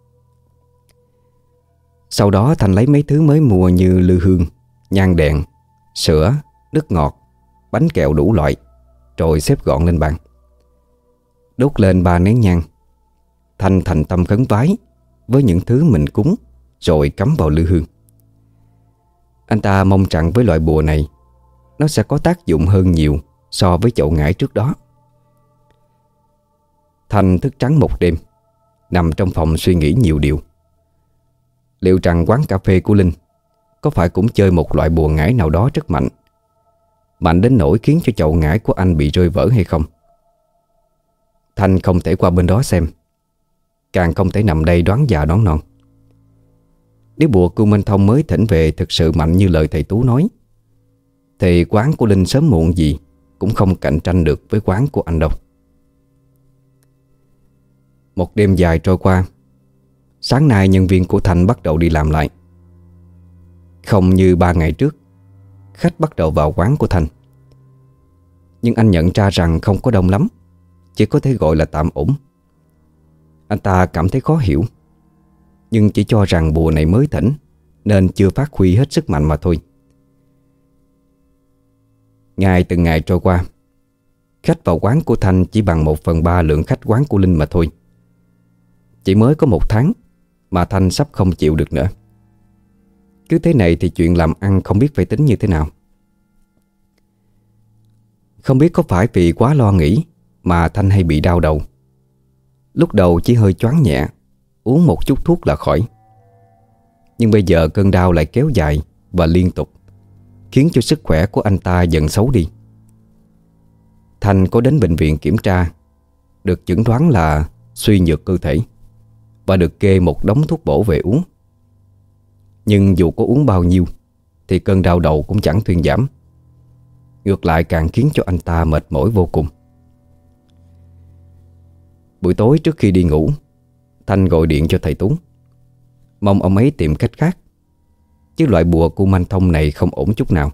Sau đó Thanh lấy mấy thứ mới mua như lư hương, nhang đèn, sữa, nước ngọt, bánh kẹo đủ loại, rồi xếp gọn lên bàn. Đốt lên 3 nén nhang. Thanh thành tâm khấn vái với những thứ mình cúng, rồi cắm vào lư hương. Anh ta mong rằng với loại bùa này, nó sẽ có tác dụng hơn nhiều so với chậu ngải trước đó. Thanh thức trắng một đêm, nằm trong phòng suy nghĩ nhiều điều. Liệu rằng quán cà phê của Linh có phải cũng chơi một loại bùa ngải nào đó rất mạnh, mạnh đến nỗi khiến cho chậu ngải của anh bị rơi vỡ hay không? Thanh không thể qua bên đó xem, càng không thể nằm đây đoán già đoán non. Nếu bùa cu Minh Thông mới thỉnh về thực sự mạnh như lời thầy Tú nói, thì quán của Linh sớm muộn gì cũng không cạnh tranh được với quán của anh đâu. Một đêm dài trôi qua. Sáng nay nhân viên của Thanh bắt đầu đi làm lại. Không như 3 ngày trước, khách bắt đầu vào quán của Thanh. Nhưng anh nhận ra rằng không có đông lắm, chỉ có thể gọi là tạm ổn. Anh ta cảm thấy khó hiểu, nhưng chỉ cho rằng bùa này mới thỉnh nên chưa phát huy hết sức mạnh mà thôi. Ngày từng ngày trôi qua, khách vào quán của Thanh chỉ bằng 1/3 lượng khách quán của Linh mà thôi. Chỉ mới có 1 tháng mà Thanh sắp không chịu được nữa. Cứ thế này thì chuyện làm ăn không biết phải tính như thế nào. Không biết có phải vì quá lo nghĩ mà Thanh hay bị đau đầu. Lúc đầu chỉ hơi choáng nhẹ, uống một chút thuốc là khỏi. Nhưng bây giờ cơn đau lại kéo dài và liên tục, khiến cho sức khỏe của anh ta dần xấu đi. Thanh có đến bệnh viện kiểm tra, được chẩn đoán là suy nhược cơ thể và được kê một đống thuốc bổ về uống. Nhưng dù có uống bao nhiêu thì cơn đau đầu cũng chẳng thuyên giảm, ngược lại càng khiến cho anh ta mệt mỏi vô cùng. Buổi tối trước khi đi ngủ, Thanh gọi điện cho thầy Tú, mong ông ấy tìm cách khác, chứ loại bùa cu Manh Thông này không ổn chút nào.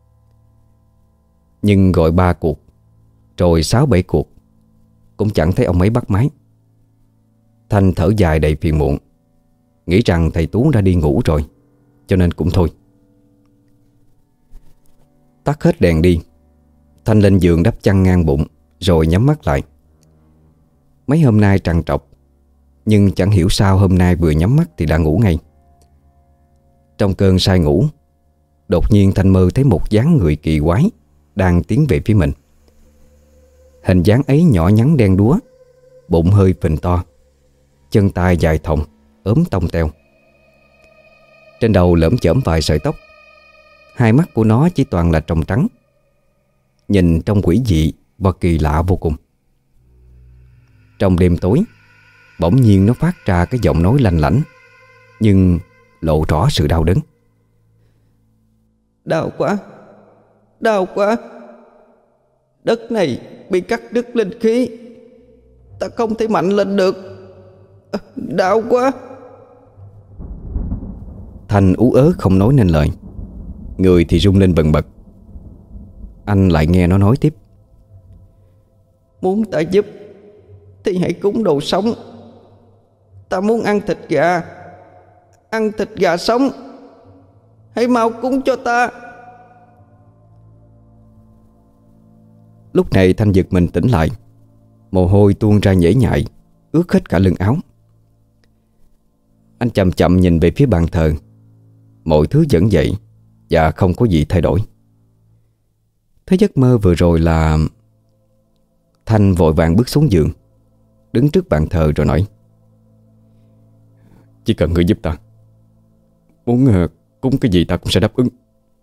Nhưng gọi 3 cuộc, rồi 6-7 cuộc, cũng chẳng thấy ông ấy bắt máy. Thanh thở dài đầy phiền muộn, nghĩ rằng thầy Tú đã đi ngủ rồi, cho nên cũng thôi. Tắt hết đèn đi, Thanh lên giường đắp chăn ngang bụng, rồi nhắm mắt lại. Mấy hôm nay trằn trọc, nhưng chẳng hiểu sao hôm nay vừa nhắm mắt thì đã ngủ ngay. Trong cơn say ngủ, đột nhiên Thanh mơ thấy một dáng người kỳ quái đang tiến về phía mình. Hình dáng ấy nhỏ nhắn đen đúa, bụng hơi phình to, chân tay dài thòng, ốm tông teo. Trên đầu lởm chởm vài sợi tóc. Hai mắt của nó chỉ toàn là tròng trắng, nhìn trông quỷ dị và kỳ lạ vô cùng. Trong đêm tối, bỗng nhiên nó phát ra cái giọng nói lanh lảnh, nhưng lộ rõ sự đau đớn. Đau quá, đau quá. Đất này bị cắt đứt linh khí, ta không thể mạnh lên được. Đau quá. Thanh ú ớ không nói nên lời, người thì rung lên bần bật. Anh lại nghe nó nói tiếp. Muốn ta giúp thì hãy cúng đồ sống. Ta muốn ăn thịt gà, ăn thịt gà sống. Hãy mau cúng cho ta. Lúc này Thanh giật mình tỉnh lại, mồ hôi tuôn ra nhễ nhại, ướt hết cả lưng áo. Anh chậm chậm nhìn về phía bàn thờ. Mọi thứ vẫn vậy và không có gì thay đổi. Thế giấc mơ vừa rồi là... Thanh vội vàng bước xuống giường, đứng trước bàn thờ rồi nói. Chỉ cần ngươi giúp ta, muốn cúng cái gì ta cũng sẽ đáp ứng.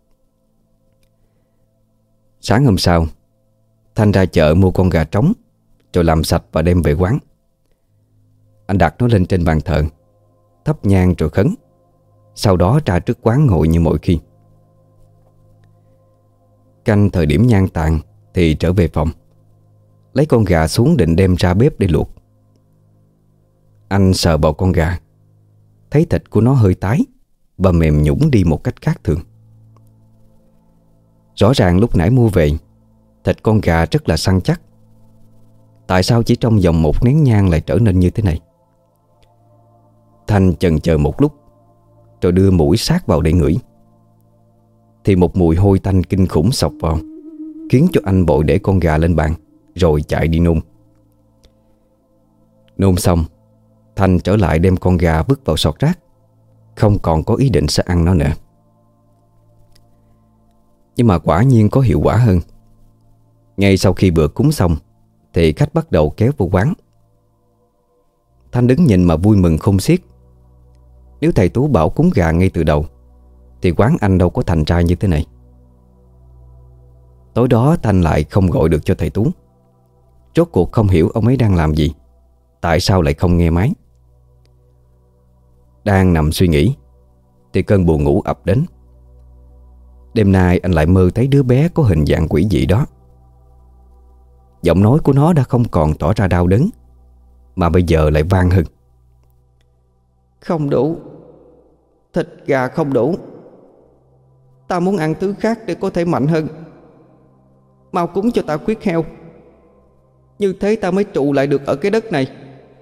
Sáng hôm sau, Thanh ra chợ mua con gà trống, rồi làm sạch và đem về quán. Anh đặt nó lên trên bàn thờ, thắp nhang rồi khấn. Sau đó ra trước quán ngồi như mọi khi. Canh thời điểm nhang tàn thì trở về phòng, lấy con gà xuống định đem ra bếp để luộc. Anh sờ vào con gà, thấy thịt của nó hơi tái và mềm nhũn đi một cách khác thường. Rõ ràng lúc nãy mua về, thịt con gà rất là săn chắc. Tại sao chỉ trong vòng một nén nhang lại trở nên như thế này? Thanh chần chờ một lúc, rồi đưa mũi sát vào để ngửi. Thì một mùi hôi tanh kinh khủng xộc vào, khiến cho anh vội để con gà lên bàn, rồi chạy đi nôn. Nôn xong, Thanh trở lại đem con gà vứt vào sọt rác, không còn có ý định sẽ ăn nó nữa. Nhưng mà quả nhiên có hiệu quả hơn. Ngay sau khi bữa cúng xong thì khách bắt đầu kéo vô quán. Thanh đứng nhìn mà vui mừng không xiết. Nếu thầy Tú bảo cúng gà ngay từ đầu thì quán anh đâu có thành ra như thế này. Tối đó Thanh lại không gọi được cho thầy Tú. Rốt cuộc không hiểu ông ấy đang làm gì, tại sao lại không nghe máy. Đang nằm suy nghĩ thì cơn buồn ngủ ập đến. Đêm nay anh lại mơ thấy đứa bé có hình dạng quỷ dị đó. Giọng nói của nó đã không còn tỏ ra đau đớn, mà bây giờ lại vang hơn. Không đủ, thịt gà không đủ. Ta muốn ăn thứ khác để có thể mạnh hơn. Mau cúng cho ta huyết heo, như thế ta mới trụ lại được ở cái đất này.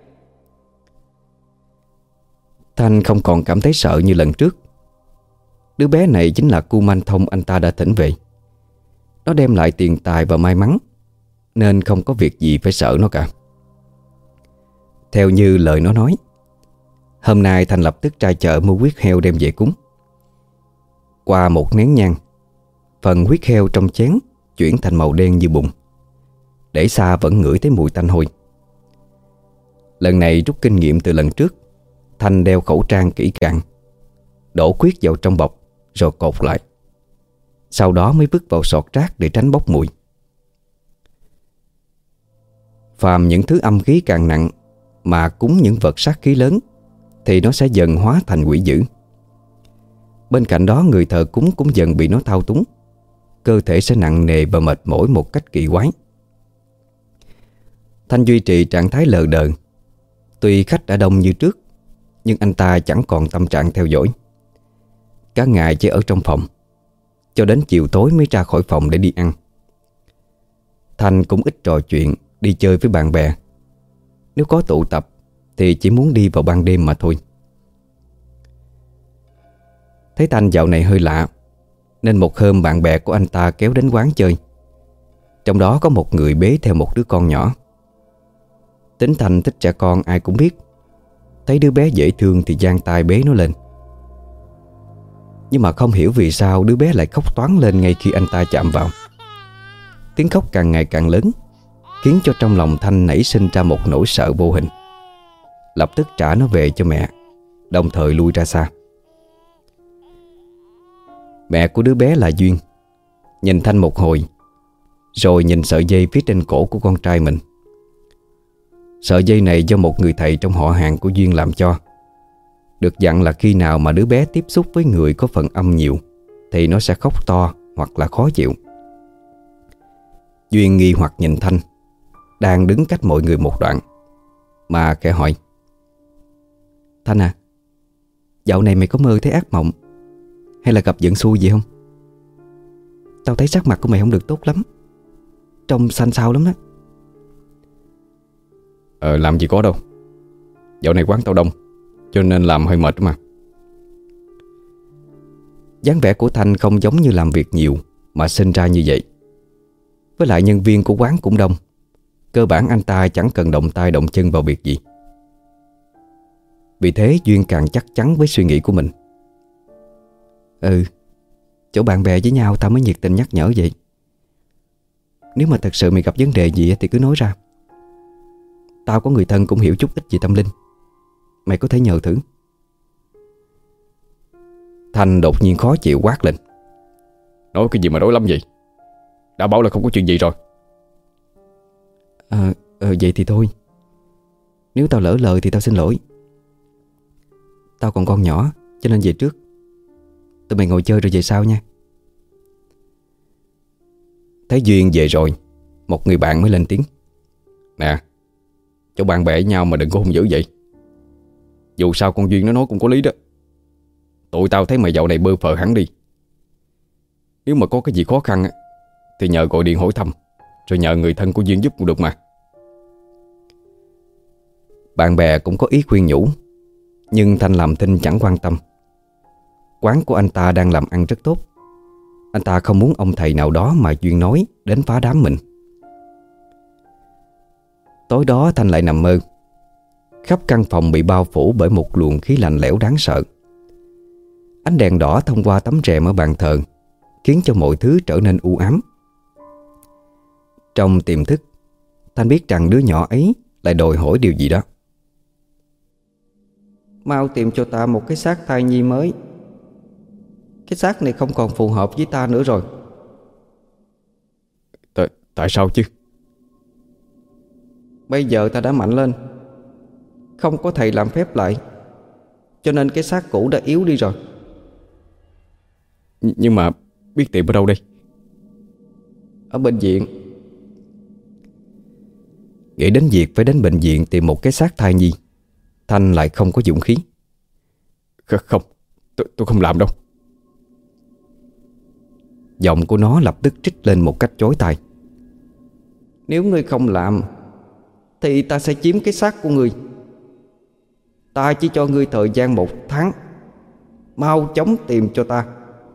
Thanh không còn cảm thấy sợ như lần trước. Đứa bé này chính là cu manh thông anh ta đã thỉnh về. Nó đem lại tiền tài và may mắn, nên không có việc gì phải sợ nó cả. Theo như lời nó nói, hôm nay Thanh lập tức ra chợ mua huyết heo đem về cúng. Qua một nén nhang, phần huyết heo trong chén chuyển thành màu đen như bùn. Để xa vẫn ngửi thấy mùi tanh hôi. Lần này rút kinh nghiệm từ lần trước, Thanh đeo khẩu trang kỹ càng, đổ huyết vào trong bọc rồi cột lại. Sau đó mới vứt vào sọt rác để tránh bốc mùi. Phàm những thứ âm khí càng nặng mà cúng những vật sát khí lớn thì nó sẽ dần hóa thành quỷ dữ. Bên cạnh đó người thờ cúng cũng dần bị nó thao túng, cơ thể sẽ nặng nề và mệt mỏi một cách kỳ quái. Thanh duy trì trạng thái lờ đờ. Tuy khách đã đông như trước, nhưng anh ta chẳng còn tâm trạng theo dõi. Cả ngày chỉ ở trong phòng, cho đến chiều tối mới ra khỏi phòng để đi ăn. Thanh cũng ít trò chuyện, đi chơi với bạn bè. Nếu có tụ tập thì chỉ muốn đi vào ban đêm mà thôi. Thấy Thanh dạo này hơi lạ, nên một hôm bạn bè của anh ta kéo đến quán chơi. Trong đó có một người bế theo một đứa con nhỏ. Tính Thanh thích trẻ con ai cũng biết. Thấy đứa bé dễ thương thì giang tay bế nó lên. Nhưng mà không hiểu vì sao đứa bé lại khóc toáng lên ngay khi anh ta chạm vào. Tiếng khóc càng ngày càng lớn, khiến cho trong lòng Thanh nảy sinh ra một nỗi sợ vô hình. Lập tức trả nó về cho mẹ, đồng thời lui ra xa. Mẹ của đứa bé là Duyên nhìn Thanh một hồi, rồi nhìn sợi dây phía trên cổ của con trai mình. Sợi dây này do một người thầy trong họ hàng của Duyên làm cho. Được dặn là khi nào mà đứa bé tiếp xúc với người có phần âm nhiều thì nó sẽ khóc to hoặc là khó chịu. Duyên nghi hoặc nhìn Thanh đang đứng cách mọi người một đoạn, mà khẽ hỏi: Thanh à, dạo này mày có mơ thấy ác mộng hay là gặp vận xui gì không? Tao thấy sắc mặt của mày không được tốt lắm, trông xanh xao lắm đó. Làm gì có đâu. Dạo này quán tao đông, cho nên làm hơi mệt mà. Dáng vẻ của Thanh không giống như làm việc nhiều mà sinh ra như vậy. Với lại nhân viên của quán cũng đông, cơ bản anh ta chẳng cần động tay động chân vào việc gì. Vì thế Duyên càng chắc chắn với suy nghĩ của mình. Chỗ bạn bè với nhau tao mới nhiệt tình nhắc nhở vậy. Nếu mà thật sự mày gặp vấn đề gì thì cứ nói ra. Tao có người thân cũng hiểu chút ít về tâm linh, mày có thể nhờ thử. Thanh đột nhiên khó chịu quát lên: Nói cái gì mà nói lắm vậy? Đã bảo là không có chuyện gì rồi. Vậy thì thôi. Nếu tao lỡ lời thì tao xin lỗi. Tao còn con nhỏ cho nên về trước. Tụi mày ngồi chơi rồi về sau nha. Thấy Duyên về rồi, một người bạn mới lên tiếng: Nè, chỗ bạn bè với nhau mà đừng có hung dữ vậy. Dù sao con Duyên nó nói cũng có lý đó. Tụi tao thấy mày dạo này bơ phờ hẳn đi. Nếu mà có cái gì khó khăn thì nhờ gọi điện hỏi thăm, rồi nhờ người thân của Duyên giúp cũng được mà. Bạn bè cũng có ý khuyên nhủ, nhưng Thanh làm thinh chẳng quan tâm. Quán của anh ta đang làm ăn rất tốt. Anh ta không muốn ông thầy nào đó mà Duyên nói đến phá đám mình. Tối đó Thanh lại nằm mơ. Khắp căn phòng bị bao phủ bởi một luồng khí lạnh lẽo đáng sợ. Ánh đèn đỏ thông qua tấm rèm ở bàn thờ khiến cho mọi thứ trở nên u ám. Trong tiềm thức, Thanh biết rằng đứa nhỏ ấy lại đòi hỏi điều gì đó. Mau tìm cho ta một cái xác thai nhi mới. Cái xác này không còn phù hợp với ta nữa rồi. Tại sao chứ? Bây giờ ta đã mạnh lên, không có thầy làm phép lại, cho nên cái xác cũ đã yếu đi rồi. Nhưng mà biết tìm ở đâu đây? Ở bệnh viện. Nghĩ đến việc phải đến bệnh viện tìm một cái xác thai nhi, Thanh lại không có dũng khí. Không, tôi không làm đâu. Giọng của nó lập tức trích lên một cách chói tai. Nếu ngươi không làm thì ta sẽ chiếm cái xác của ngươi. Ta chỉ cho ngươi thời gian 1 tháng. Mau chóng tìm cho ta.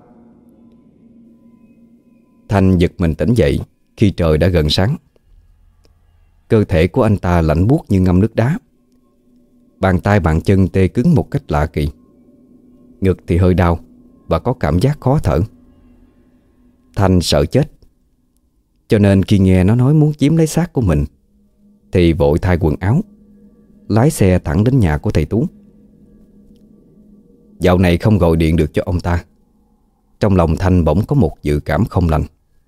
Thanh giật mình tỉnh dậy khi trời đã gần sáng. Cơ thể của anh ta lạnh buốt như ngâm nước đá. Bàn tay bàn chân tê cứng một cách lạ kỳ. Ngực thì hơi đau và có cảm giác khó thở. Thanh sợ chết, cho nên khi nghe nó nói muốn chiếm lấy xác của mình thì vội thay quần áo, lái xe thẳng đến nhà của thầy Tú. Dạo này không gọi điện được cho ông ta. Trong lòng Thanh bỗng có một dự cảm không lành.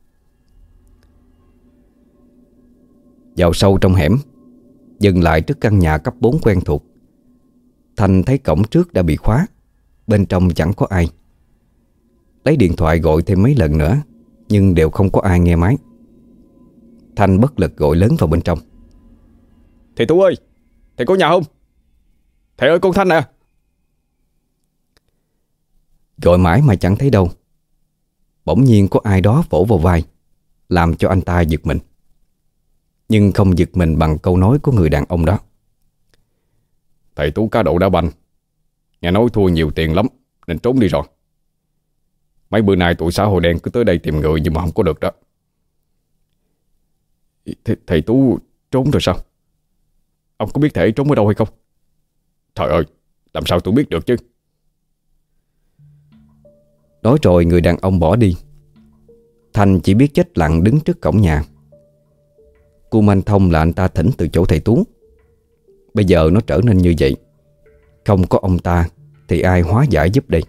Vào sâu trong hẻm, dừng lại trước căn nhà cấp 4 quen thuộc. Thanh thấy cổng trước đã bị khóa, bên trong chẳng có ai. Lấy điện thoại gọi thêm mấy lần nữa, nhưng đều không có ai nghe máy. Thanh bất lực gọi lớn vào bên trong. Thầy Tú ơi, thầy có nhà không? Thầy ơi, con Thanh nè. Gọi mãi mà chẳng thấy đâu. Bỗng nhiên có ai đó vỗ vào vai, làm cho anh ta giật mình. Nhưng không giật mình bằng câu nói của người đàn ông đó. Thầy Tú cá độ đá banh, nghe nói thua nhiều tiền lắm nên trốn đi rồi. Mấy bữa nay tụi xã hội đen cứ tới đây tìm người nhưng mà không có được đó. Thầy Tú trốn rồi sao? Ông có biết thầy trốn ở đâu hay không? Trời ơi, làm sao tôi biết được chứ? Nói rồi người đàn ông bỏ đi. Thành chỉ biết chết lặng đứng trước cổng nhà. Cu Manh Thông là anh ta thỉnh từ chỗ thầy Tú. Bây giờ nó trở nên như vậy. Không có ông ta thì ai hóa giải giúp đây?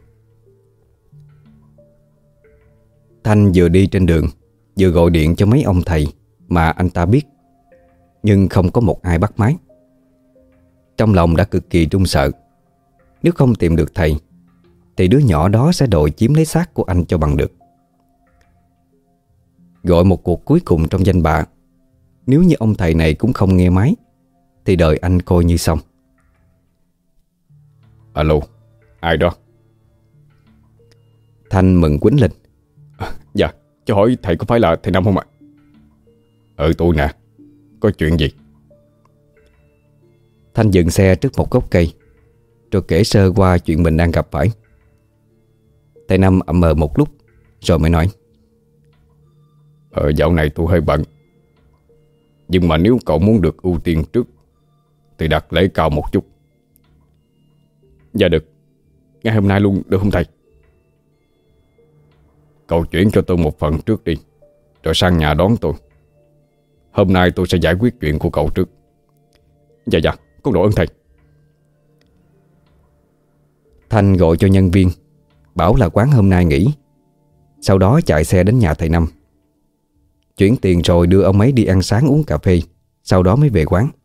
Thanh vừa đi trên đường vừa gọi điện cho mấy ông thầy mà anh ta biết, nhưng không có một ai bắt máy. Trong lòng đã cực kỳ run sợ. Nếu không tìm được thầy thì đứa nhỏ đó sẽ đòi chiếm lấy xác của anh cho bằng được. Gọi một cuộc cuối cùng trong danh bạ. Nếu như ông thầy này cũng không nghe máy thì đời anh coi như xong. Alo, ai đó? Thanh mừng quýnh lên. Dạ, cho hỏi thầy có phải là thầy Năm không ạ? Tôi nè. Có chuyện gì? Thanh dừng xe trước một gốc cây rồi kể sơ qua chuyện mình đang gặp phải. Thầy Năm ậm ờ một lúc rồi mới nói: Dạo này tôi hơi bận, nhưng mà nếu cậu muốn được ưu tiên trước thì đặt lễ cao một chút. Dạ được. Ngày hôm nay luôn được không thầy? Cậu chuyển cho tôi một phần trước đi, rồi sang nhà đón tôi. Hôm nay tôi sẽ giải quyết chuyện của cậu trước. Dạ dạ, con đội ơn thầy. Thanh gọi cho nhân viên, bảo là quán hôm nay nghỉ. Sau đó chạy xe đến nhà thầy Năm, chuyển tiền rồi đưa ông ấy đi ăn sáng uống cà phê. Sau đó mới về quán.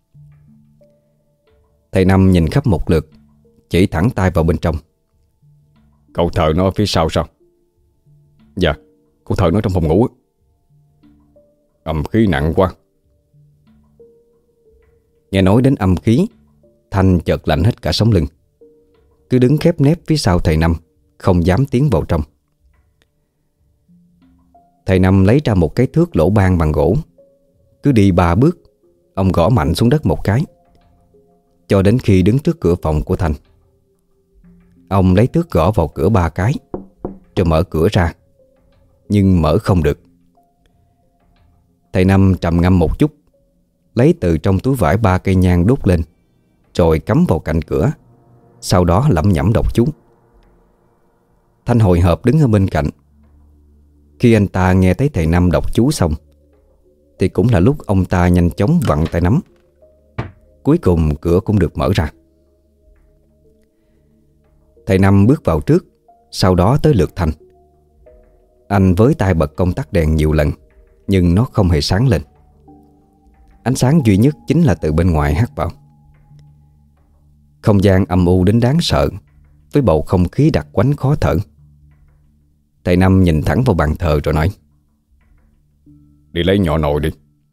Thầy Năm nhìn khắp một lượt, chỉ thẳng tay vào bên trong. Cậu thợ nó ở phía sau sao? Dạ, cô thợ nó trong phòng ngủ. Âm khí nặng quá. Nghe nói đến âm khí, Thanh chợt lạnh hết cả sống lưng. Cứ đứng khép nép phía sau thầy Năm, không dám tiến vào trong. Thầy Năm lấy ra một cái thước lỗ ban bằng gỗ. Cứ đi 3 bước, ông gõ mạnh xuống đất một cái, cho đến khi đứng trước cửa phòng của Thanh. Ông lấy thước gõ vào cửa 3 cái, rồi mở cửa ra, nhưng mở không được. Thầy Năm trầm ngâm một chút, lấy từ trong túi vải 3 cây nhang đốt lên, rồi cắm vào cạnh cửa. Sau đó lẩm nhẩm đọc chú. Thanh hồi hộp đứng ở bên cạnh. Khi anh ta nghe thấy thầy Năm đọc chú xong thì cũng là lúc ông ta nhanh chóng vặn tay nắm. Cuối cùng cửa cũng được mở ra. Thầy Năm bước vào trước, sau đó tới lượt Thanh. Anh với tay bật công tắc đèn nhiều lần, nhưng nó không hề sáng lên. Ánh sáng duy nhất chính là từ bên ngoài hắt vào. Không gian âm u đến đáng sợ, với bầu không khí đặc quánh khó thở. Thầy Năm nhìn thẳng vào bàn thờ rồi nói: Đi lấy nhỏ nồi đi.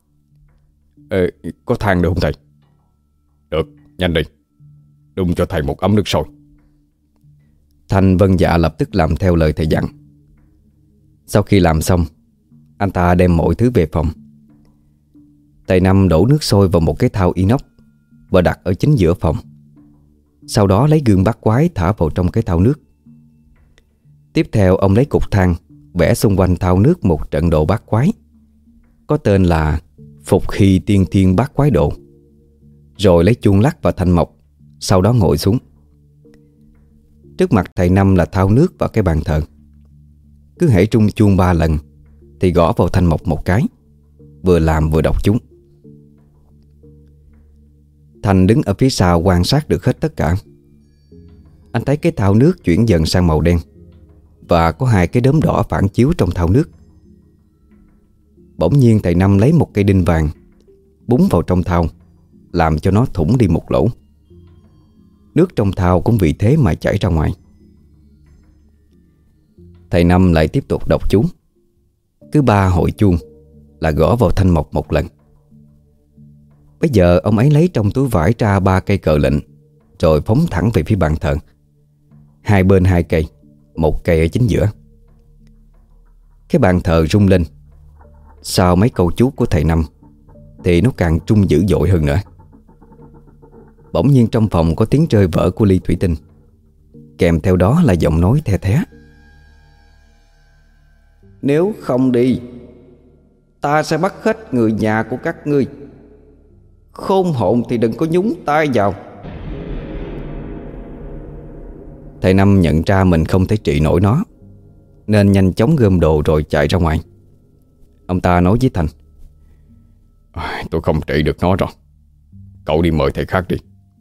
Có than được không thầy? Được, nhanh đi. Đun cho thầy một ấm nước sôi. Thanh vâng dạ lập tức làm theo lời thầy dặn. Sau khi làm xong, anh ta đem mọi thứ về phòng. Thầy Năm đổ nước sôi vào một cái thau inox và đặt ở chính giữa phòng. Sau đó lấy gương bát quái thả vào trong cái thau nước. Tiếp theo ông lấy cục than vẽ xung quanh thau nước một trận đồ bát quái, có tên là Phục Hy Tiên Thiên Bát Quái Độ. Rồi lấy chuông lắc và thanh mộc. Sau đó ngồi xuống. Trước mặt thầy Năm là thau nước và cái bàn thờ. Cứ hễ rung chuông 3 lần thì gõ vào thanh mộc một cái, vừa làm vừa đọc chúng. Thành đứng ở phía sau quan sát được hết tất cả. Anh thấy cái thau nước chuyển dần sang màu đen, và có 2 cái đốm đỏ phản chiếu trong thau nước. Bỗng nhiên thầy Năm lấy một cây đinh vàng búng vào trong thau, làm cho nó thủng đi một lỗ. Nước trong thau cũng vì thế mà chảy ra ngoài. Thầy Năm lại tiếp tục đọc chú. Cứ 3 hội chuông là gõ vào thanh mộc một lần. Bây giờ ông ấy lấy trong túi vải ra 3 cây cờ lệnh, rồi phóng thẳng về phía bàn thờ. 2 bên 2 cây, một cây ở chính giữa. Cái bàn thờ rung lên. Sau mấy câu chú của thầy Năm thì nó càng rung dữ dội hơn nữa. Bỗng nhiên trong phòng có tiếng rơi vỡ của ly thủy tinh, kèm theo đó là giọng nói the thé: Nếu không đi, ta sẽ bắt hết người nhà của các ngươi. Khôn hồn thì đừng có nhúng tay vào. Thầy Năm nhận ra mình không thể trị nổi nó. nên nhanh chóng gom đồ rồi chạy ra ngoài. Ông ta nói với Thành: Tôi không trị được nó rồi, cậu đi mời thầy khác đi.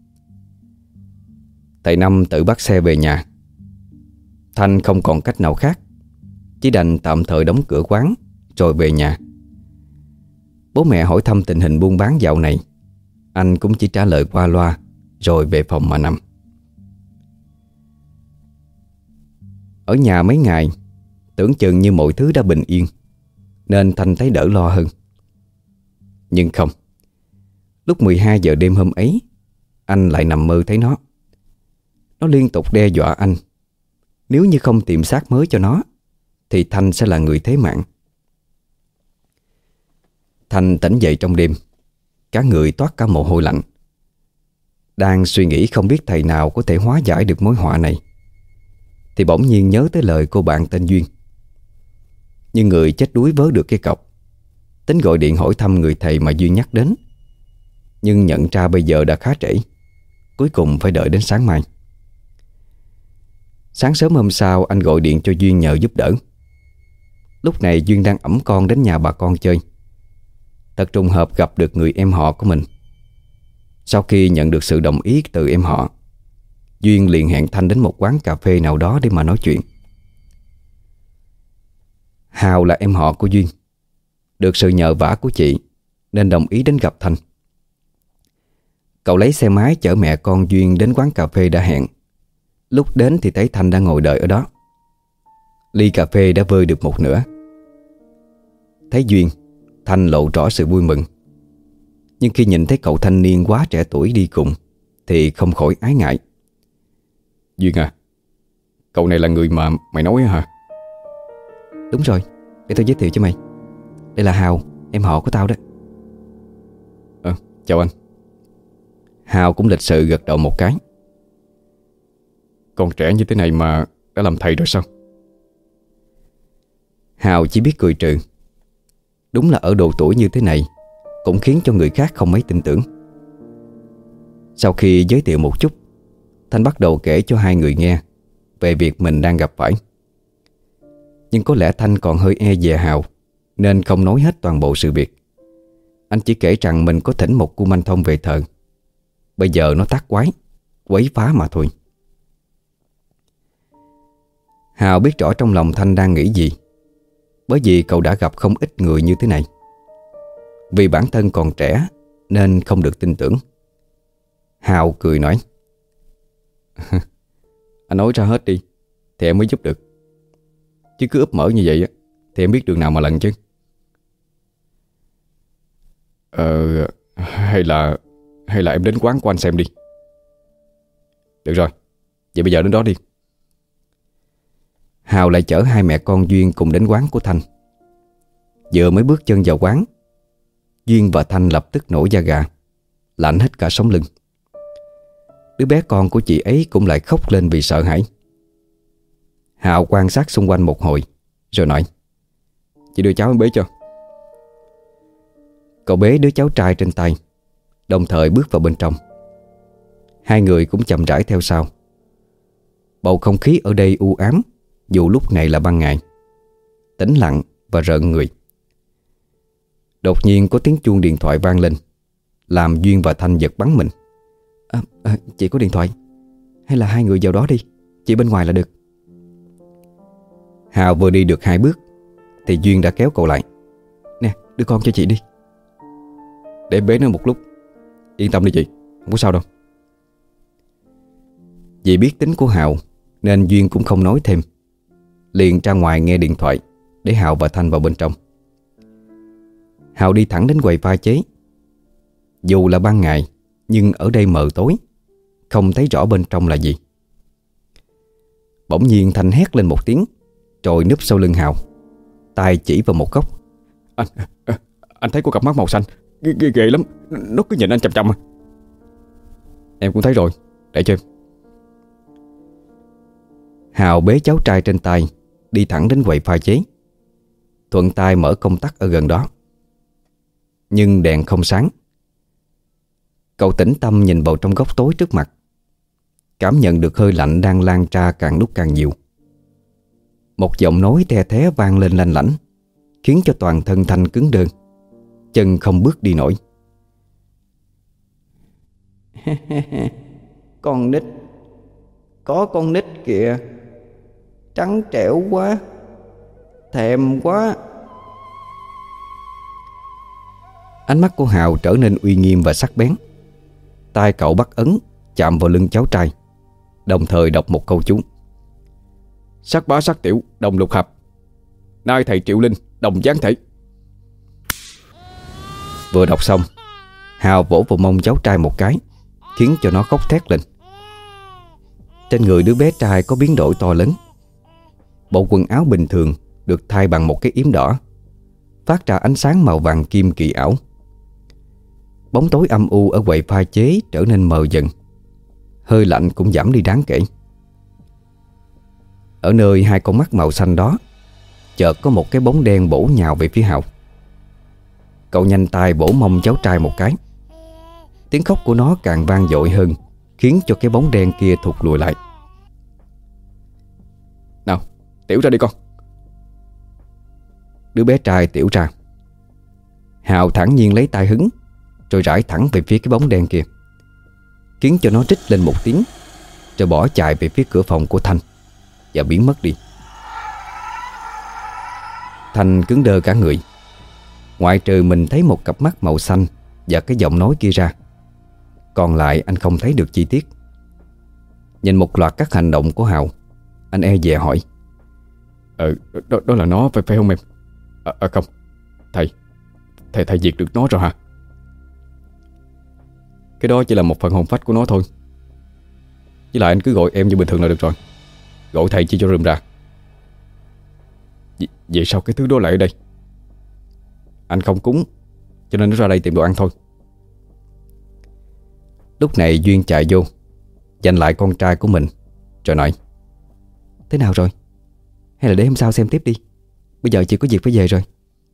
Thầy Năm tự bắt xe về nhà. Thành không còn cách nào khác, chỉ đành tạm thời đóng cửa quán rồi về nhà. Bố mẹ hỏi thăm tình hình buôn bán dạo này, anh cũng chỉ trả lời qua loa rồi về phòng mà nằm. Ở nhà mấy ngày, tưởng chừng như mọi thứ đã bình yên, nên Thanh thấy đỡ lo hơn. Nhưng không. Lúc 12 giờ đêm hôm ấy, anh lại nằm mơ thấy nó. Nó liên tục đe dọa anh, nếu như không tìm xác mới cho nó thì Thanh sẽ là người thế mạng. Thanh tỉnh dậy trong đêm, cả người toát cả mồ hôi lạnh. Đang suy nghĩ không biết thầy nào có thể hóa giải được mối họa này, thì bỗng nhiên nhớ tới lời cô bạn tên Duyên. Nhưng người chết đuối vớ được cái cọc, tính gọi điện hỏi thăm người thầy mà Duyên nhắc đến. Nhưng nhận ra bây giờ đã khá trễ, cuối cùng phải đợi đến sáng mai. Sáng sớm hôm sau, anh gọi điện cho Duyên nhờ giúp đỡ. Lúc này Duyên đang ẵm con đến nhà bà con chơi. Thật trùng hợp gặp được người em họ của mình. Sau khi nhận được sự đồng ý từ em họ, Duyên liền hẹn Thanh đến một quán cà phê nào đó để mà nói chuyện. Hào là em họ của Duyên, được sự nhờ vả của chị nên đồng ý đến gặp Thanh. Cậu lấy xe máy chở mẹ con Duyên đến quán cà phê đã hẹn. Lúc đến thì thấy Thanh đang ngồi đợi ở đó. Ly cà phê đã vơi được một nửa. Thấy Duyên, Thanh lộ rõ sự vui mừng. Nhưng khi nhìn thấy cậu thanh niên quá trẻ tuổi đi cùng thì không khỏi ái ngại. Duyên à, cậu này là người mà mày nói hả? Đúng rồi, để tôi giới thiệu cho mày. Đây là Hào, em họ của tao đó. Chào anh. Hào cũng lịch sự gật đầu một cái. Còn trẻ như thế này mà đã làm thầy rồi sao? Hào chỉ biết cười trừ. Đúng là ở độ tuổi như thế này cũng khiến cho người khác không mấy tin tưởng. Sau khi giới thiệu một chút, Thanh bắt đầu kể cho hai người nghe về việc mình đang gặp phải. Nhưng có lẽ Thanh còn hơi e dè Hào nên không nói hết toàn bộ sự việc. Anh chỉ kể rằng mình có thỉnh một cu manh thông về thờ. Bây giờ nó tác quái, quấy phá mà thôi. Hào biết rõ trong lòng Thanh đang nghĩ gì, bởi vì cậu đã gặp không ít người như thế này. Vì bản thân còn trẻ nên không được tin tưởng. Hào cười nói: Anh nói ra hết đi thì em mới giúp được, chứ cứ úp mở như vậy thì em biết đường nào mà lần chứ. Hay là em đến quán của anh xem đi. Được rồi, vậy bây giờ đến đó đi. Hào lại chở hai mẹ con Duyên cùng đến quán của Thanh. Vừa mới bước chân vào quán, Duyên và Thanh lập tức nổi da gà, lạnh hết cả sống lưng. Đứa bé con của chị ấy cũng lại khóc lên vì sợ hãi. Hào quan sát xung quanh một hồi rồi nói: Chị đưa cháu em bế cho. Cậu bế đứa cháu trai trên tay, đồng thời bước vào bên trong. Hai người cũng chậm rãi theo sau. Bầu không khí ở đây u ám, dù lúc này là ban ngày, tĩnh lặng và rợn người. Đột nhiên có tiếng chuông điện thoại vang lên, làm Duyên và Thanh giật bắn mình. Chị có điện thoại, hay là hai người vào đó đi, chị bên ngoài là được. Hào vừa đi được 2 bước thì Duyên đã kéo cậu lại: Nè, đưa con cho chị đi. Để em bế nó một lúc. Yên tâm đi chị, không có sao đâu. Vì biết tính của Hào nên Duyên cũng không nói thêm, liền ra ngoài nghe điện thoại để Hào và Thanh vào bên trong. Hào đi thẳng đến quầy pha chế. Dù là ban ngày nhưng ở đây mờ tối, không thấy rõ bên trong là gì. Bỗng nhiên Thanh hét lên một tiếng, rồi núp sau lưng Hào, tay chỉ vào một góc. Anh thấy có cặp mắt màu xanh, ghê lắm. Nó cứ nhìn anh chằm chằm. Em cũng thấy rồi, để cho em. Hào bế cháu trai trên tay, đi thẳng đến quầy pha chế, thuận tay mở công tắc ở gần đó. Nhưng đèn không sáng. Cậu tĩnh tâm nhìn vào trong góc tối trước mặt, cảm nhận được hơi lạnh đang lan ra càng lúc càng nhiều. một giọng nói the thé vang lên lanh lảnh, khiến cho toàn thân Thanh cứng đơ, chân không bước đi nổi. Con nít, có con nít kìa, trắng trẻo quá, thèm quá. Ánh mắt của Hào trở nên uy nghiêm và sắc bén. tay cậu bắt ấn chạm vào lưng cháu trai, đồng thời đọc một câu chú: sắc bá sắc tiểu đồng lục hợp, nay thầy Triệu Linh đồng giáng thể. Vừa đọc xong, Hào vỗ vào mông cháu trai một cái, khiến cho nó khóc thét lên. Trên người đứa bé trai có biến đổi to lớn. Bộ quần áo bình thường được thay bằng một cái yếm đỏ, phát ra ánh sáng màu vàng kim kỳ ảo. Bóng tối âm u ở quầy pha chế trở nên mờ dần, hơi lạnh cũng giảm đi đáng kể. Ở nơi hai con mắt màu xanh đó, chợt có một cái bóng đen bổ nhào về phía Hào. Cậu nhanh tay bổ mông cháu trai một cái. Tiếng khóc của nó càng vang dội hơn, khiến cho cái bóng đen kia thụt lùi lại. Nào, tiểu ra đi con. Đứa bé trai tiểu ra. Hào thản nhiên lấy tay hứng, rồi rải thẳng về phía cái bóng đen kia, khiến cho nó rít lên một tiếng, rồi bỏ chạy về phía cửa phòng của Thanh và biến mất đi. Thanh cứng đơ cả người. Ngoại trừ mình thấy một cặp mắt màu xanh và cái giọng nói kia ra, còn lại anh không thấy được chi tiết. Nhìn một loạt các hành động của Hào, anh e dè hỏi: Đó là nó phải không em? Không, thầy diệt được nó rồi hả? Cái đó chỉ là một phần hồn phách của nó thôi. Với lại anh cứ gọi em như bình thường là được rồi. Gọi thầy chi cho rườm rà. Vậy sao cái thứ đó lại ở đây? Anh không cúng, cho nên nó ra đây tìm đồ ăn thôi. Lúc này Duyên chạy vô, giành lại con trai của mình, rồi nói: Thế nào rồi? Hay là để hôm sau xem tiếp đi, bây giờ chị có việc phải về rồi.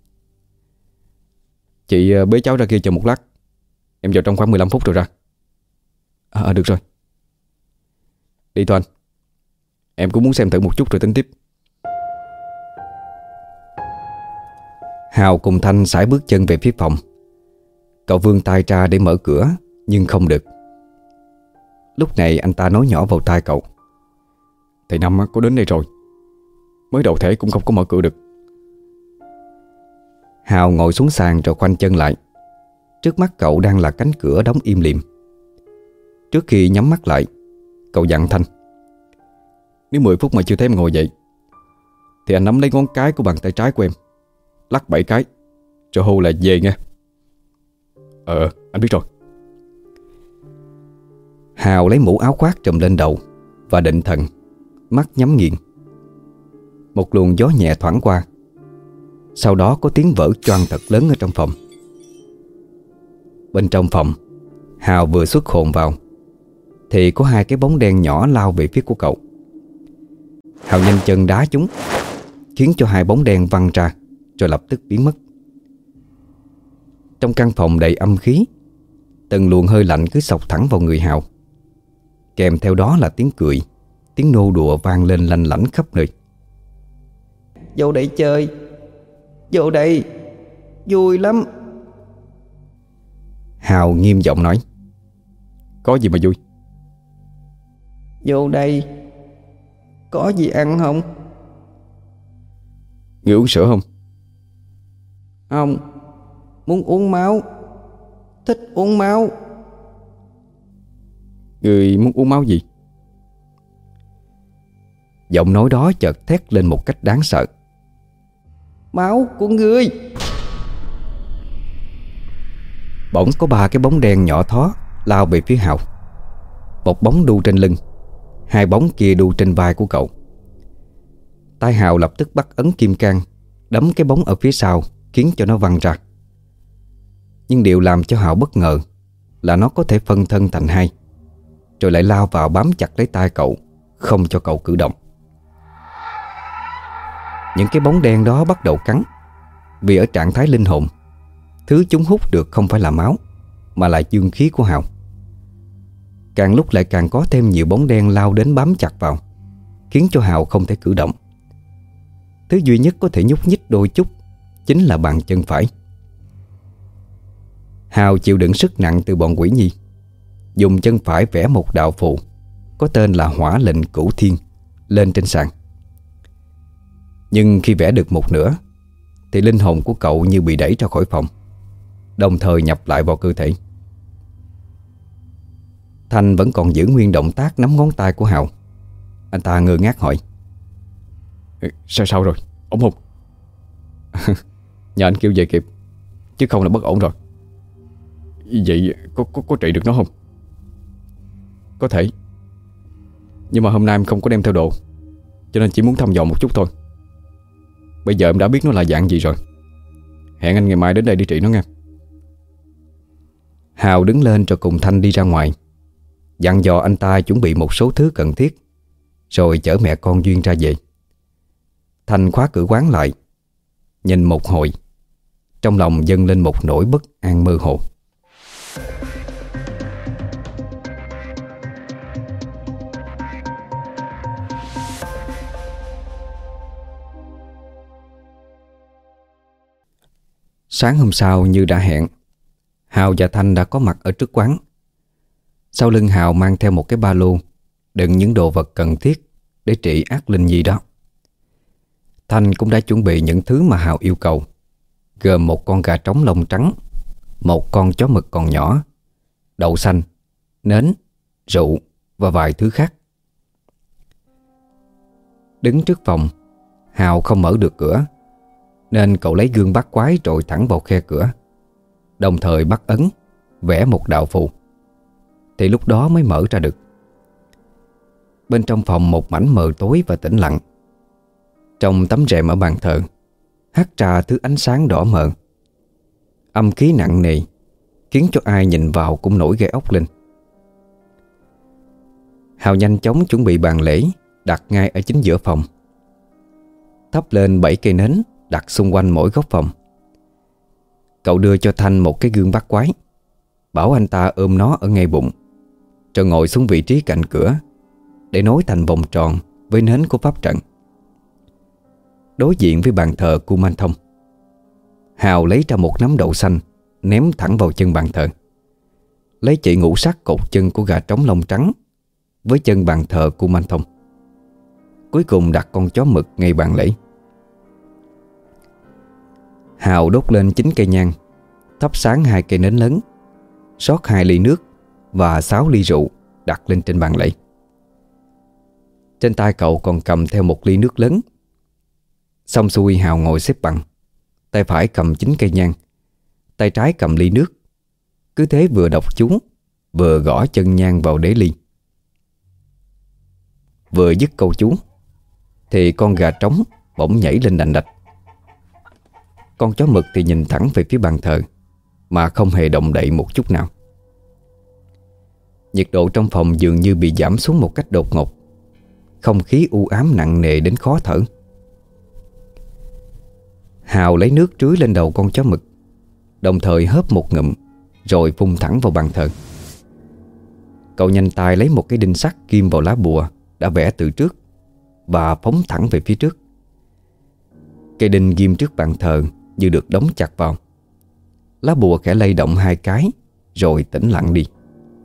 Chị bế cháu ra kia chờ một lát, em vào trong khoảng 15 phút rồi ra. Được rồi. Đi thôi anh, em cũng muốn xem thử một chút rồi tính tiếp. Hào cùng Thanh sải bước chân về phía phòng. Cậu vươn tay ra để mở cửa, nhưng không được. Lúc này anh ta nói nhỏ vào tai cậu: Thầy Năm có đến đây rồi, mới đầu thể cũng không có mở cửa được. Hào ngồi xuống sàn rồi khoanh chân lại. Trước mắt cậu đang là cánh cửa đóng im lìm. Trước khi nhắm mắt lại, cậu dặn Thanh: Nếu 10 phút mà chưa thấy em ngồi dậy, thì anh nắm lấy ngón cái của bàn tay trái của em, lắc 7 cái, rồi hô là về nghe. Anh biết rồi. Hào lấy mũ áo khoác trùm lên đầu và định thần, mắt nhắm nghiền. Một luồng gió nhẹ thoảng qua. Sau đó có tiếng vỡ choang thật lớn ở trong phòng. Bên trong phòng, Hào vừa xuất hồn vào thì có hai cái bóng đen nhỏ lao về phía của cậu. Hào nhanh chân đá chúng, khiến cho hai bóng đen văng ra, rồi lập tức biến mất. Trong căn phòng đầy âm khí, từng luồng hơi lạnh cứ xộc thẳng vào người Hào. Kèm theo đó là tiếng cười, tiếng nô đùa vang lên lanh lảnh khắp nơi. Vô đây chơi, vô đây, vui lắm. Hào nghiêm giọng nói: Có gì mà vui? Vô đây, có gì ăn không? Người uống sữa không? Không, muốn uống máu, thích uống máu. Người muốn uống máu gì? Giọng nói đó chợt thét lên một cách đáng sợ: Máu của ngươi! Bỗng có 3 cái bóng đen nhỏ thó lao về phía Hào. Một bóng đu trên lưng, 2 bóng kia đu trên vai của cậu. Tay Hào lập tức bắt ấn kim cang, đấm cái bóng ở phía sau, khiến cho nó văng ra. Nhưng điều làm cho Hào bất ngờ là nó có thể phân thân thành hai, rồi lại lao vào bám chặt lấy tay cậu, không cho cậu cử động. Những cái bóng đen đó bắt đầu cắn. Vì ở trạng thái linh hồn, thứ chúng hút được không phải là máu, mà là dương khí của Hào. Càng lúc lại càng có thêm nhiều bóng đen lao đến bám chặt vào, khiến cho Hào không thể cử động. Thứ duy nhất có thể nhúc nhích đôi chút chính là bàn chân phải. Hào chịu đựng sức nặng từ bọn quỷ nhi, dùng chân phải vẽ một đạo phù có tên là Hỏa Lệnh Cửu Thiên lên trên sàn. Nhưng khi vẽ được một nửa thì linh hồn của cậu như bị đẩy ra khỏi phòng, đồng thời nhập lại vào cơ thể. Thanh vẫn còn giữ nguyên động tác nắm ngón tay của Hào. Anh ta ngơ ngác hỏi: Sao rồi, ổn không? Nhờ anh kêu về kịp, chứ không là bất ổn rồi. Vậy có trị được nó không? Có thể, nhưng mà hôm nay em không có đem theo đồ, cho nên chỉ muốn thăm dò một chút thôi. Bây giờ em đã biết nó là dạng gì rồi. Hẹn anh ngày mai đến đây đi trị nó nha. Hào đứng lên rồi cùng Thanh đi ra ngoài, dặn dò anh ta chuẩn bị một số thứ cần thiết, rồi chở mẹ con Duyên ra về. Thanh khóa cửa quán lại, nhìn một hồi, trong lòng dâng lên một nỗi bất an mơ hồ. Sáng hôm sau như đã hẹn, Hào và Thanh đã có mặt ở trước quán. Sau lưng Hào mang theo một cái ba lô đựng những đồ vật cần thiết để trị ác linh nhi đó. Thanh cũng đã chuẩn bị những thứ mà Hào yêu cầu, gồm một con gà trống lông trắng, một con chó mực còn nhỏ, đậu xanh, nến, rượu và vài thứ khác. Đứng trước phòng, Hào không mở được cửa, nên cậu lấy gương bắt quái trội thẳng vào khe cửa, đồng thời bắt ấn, vẽ một đạo phù. Thì lúc đó mới mở ra được. Bên trong phòng một mảnh mờ tối và tĩnh lặng. Trong tấm rèm ở bàn thờ hắt ra thứ ánh sáng đỏ mờ, âm khí nặng nề, khiến cho ai nhìn vào cũng nổi gai ốc lên. Hào nhanh chóng chuẩn bị bàn lễ đặt ngay ở chính giữa phòng, thắp lên 7 cây nến đặt xung quanh mỗi góc phòng. Cậu đưa cho Thanh một cái gương bắt quái, bảo anh ta ôm nó ở ngay bụng, rồi ngồi xuống vị trí cạnh cửa để nối thành vòng tròn với nến của pháp trận. Đối diện với bàn thờ Kumanthong, Hào lấy ra một nắm đậu xanh ném thẳng vào chân bàn thờ, lấy chỉ ngũ sắc cột chân của gà trống lông trắng với chân bàn thờ Kumanthong. Cuối cùng đặt con chó mực ngay bàn lễ. Hào đốt lên 9 cây nhang, thắp sáng 2 cây nến lớn, rót 2 ly nước và 6 ly rượu đặt lên trên bàn lễ. Trên tay cậu còn cầm theo một ly nước lớn. Xong xuôi, Hào ngồi xếp bằng, tay phải cầm 9 cây nhang, tay trái cầm ly nước, cứ thế vừa đọc chú vừa gõ chân nhang vào đế ly. Vừa dứt câu chú thì con gà trống bỗng nhảy lên đành đạch. Con chó mực thì nhìn thẳng về phía bàn thờ mà không hề động đậy một chút nào. Nhiệt độ trong phòng dường như bị giảm xuống một cách đột ngột, không khí u ám nặng nề đến khó thở. Hào lấy nước trưới lên đầu con chó mực, đồng thời hớp một ngụm rồi phun thẳng vào bàn thờ. Cậu nhanh tay lấy một cái đinh sắt ghim vào lá bùa đã vẽ từ trước và phóng thẳng về phía trước. Cây đinh ghim trước bàn thờ như được đóng chặt vào. Lá bùa khẽ lay động 2 cái rồi tĩnh lặng đi.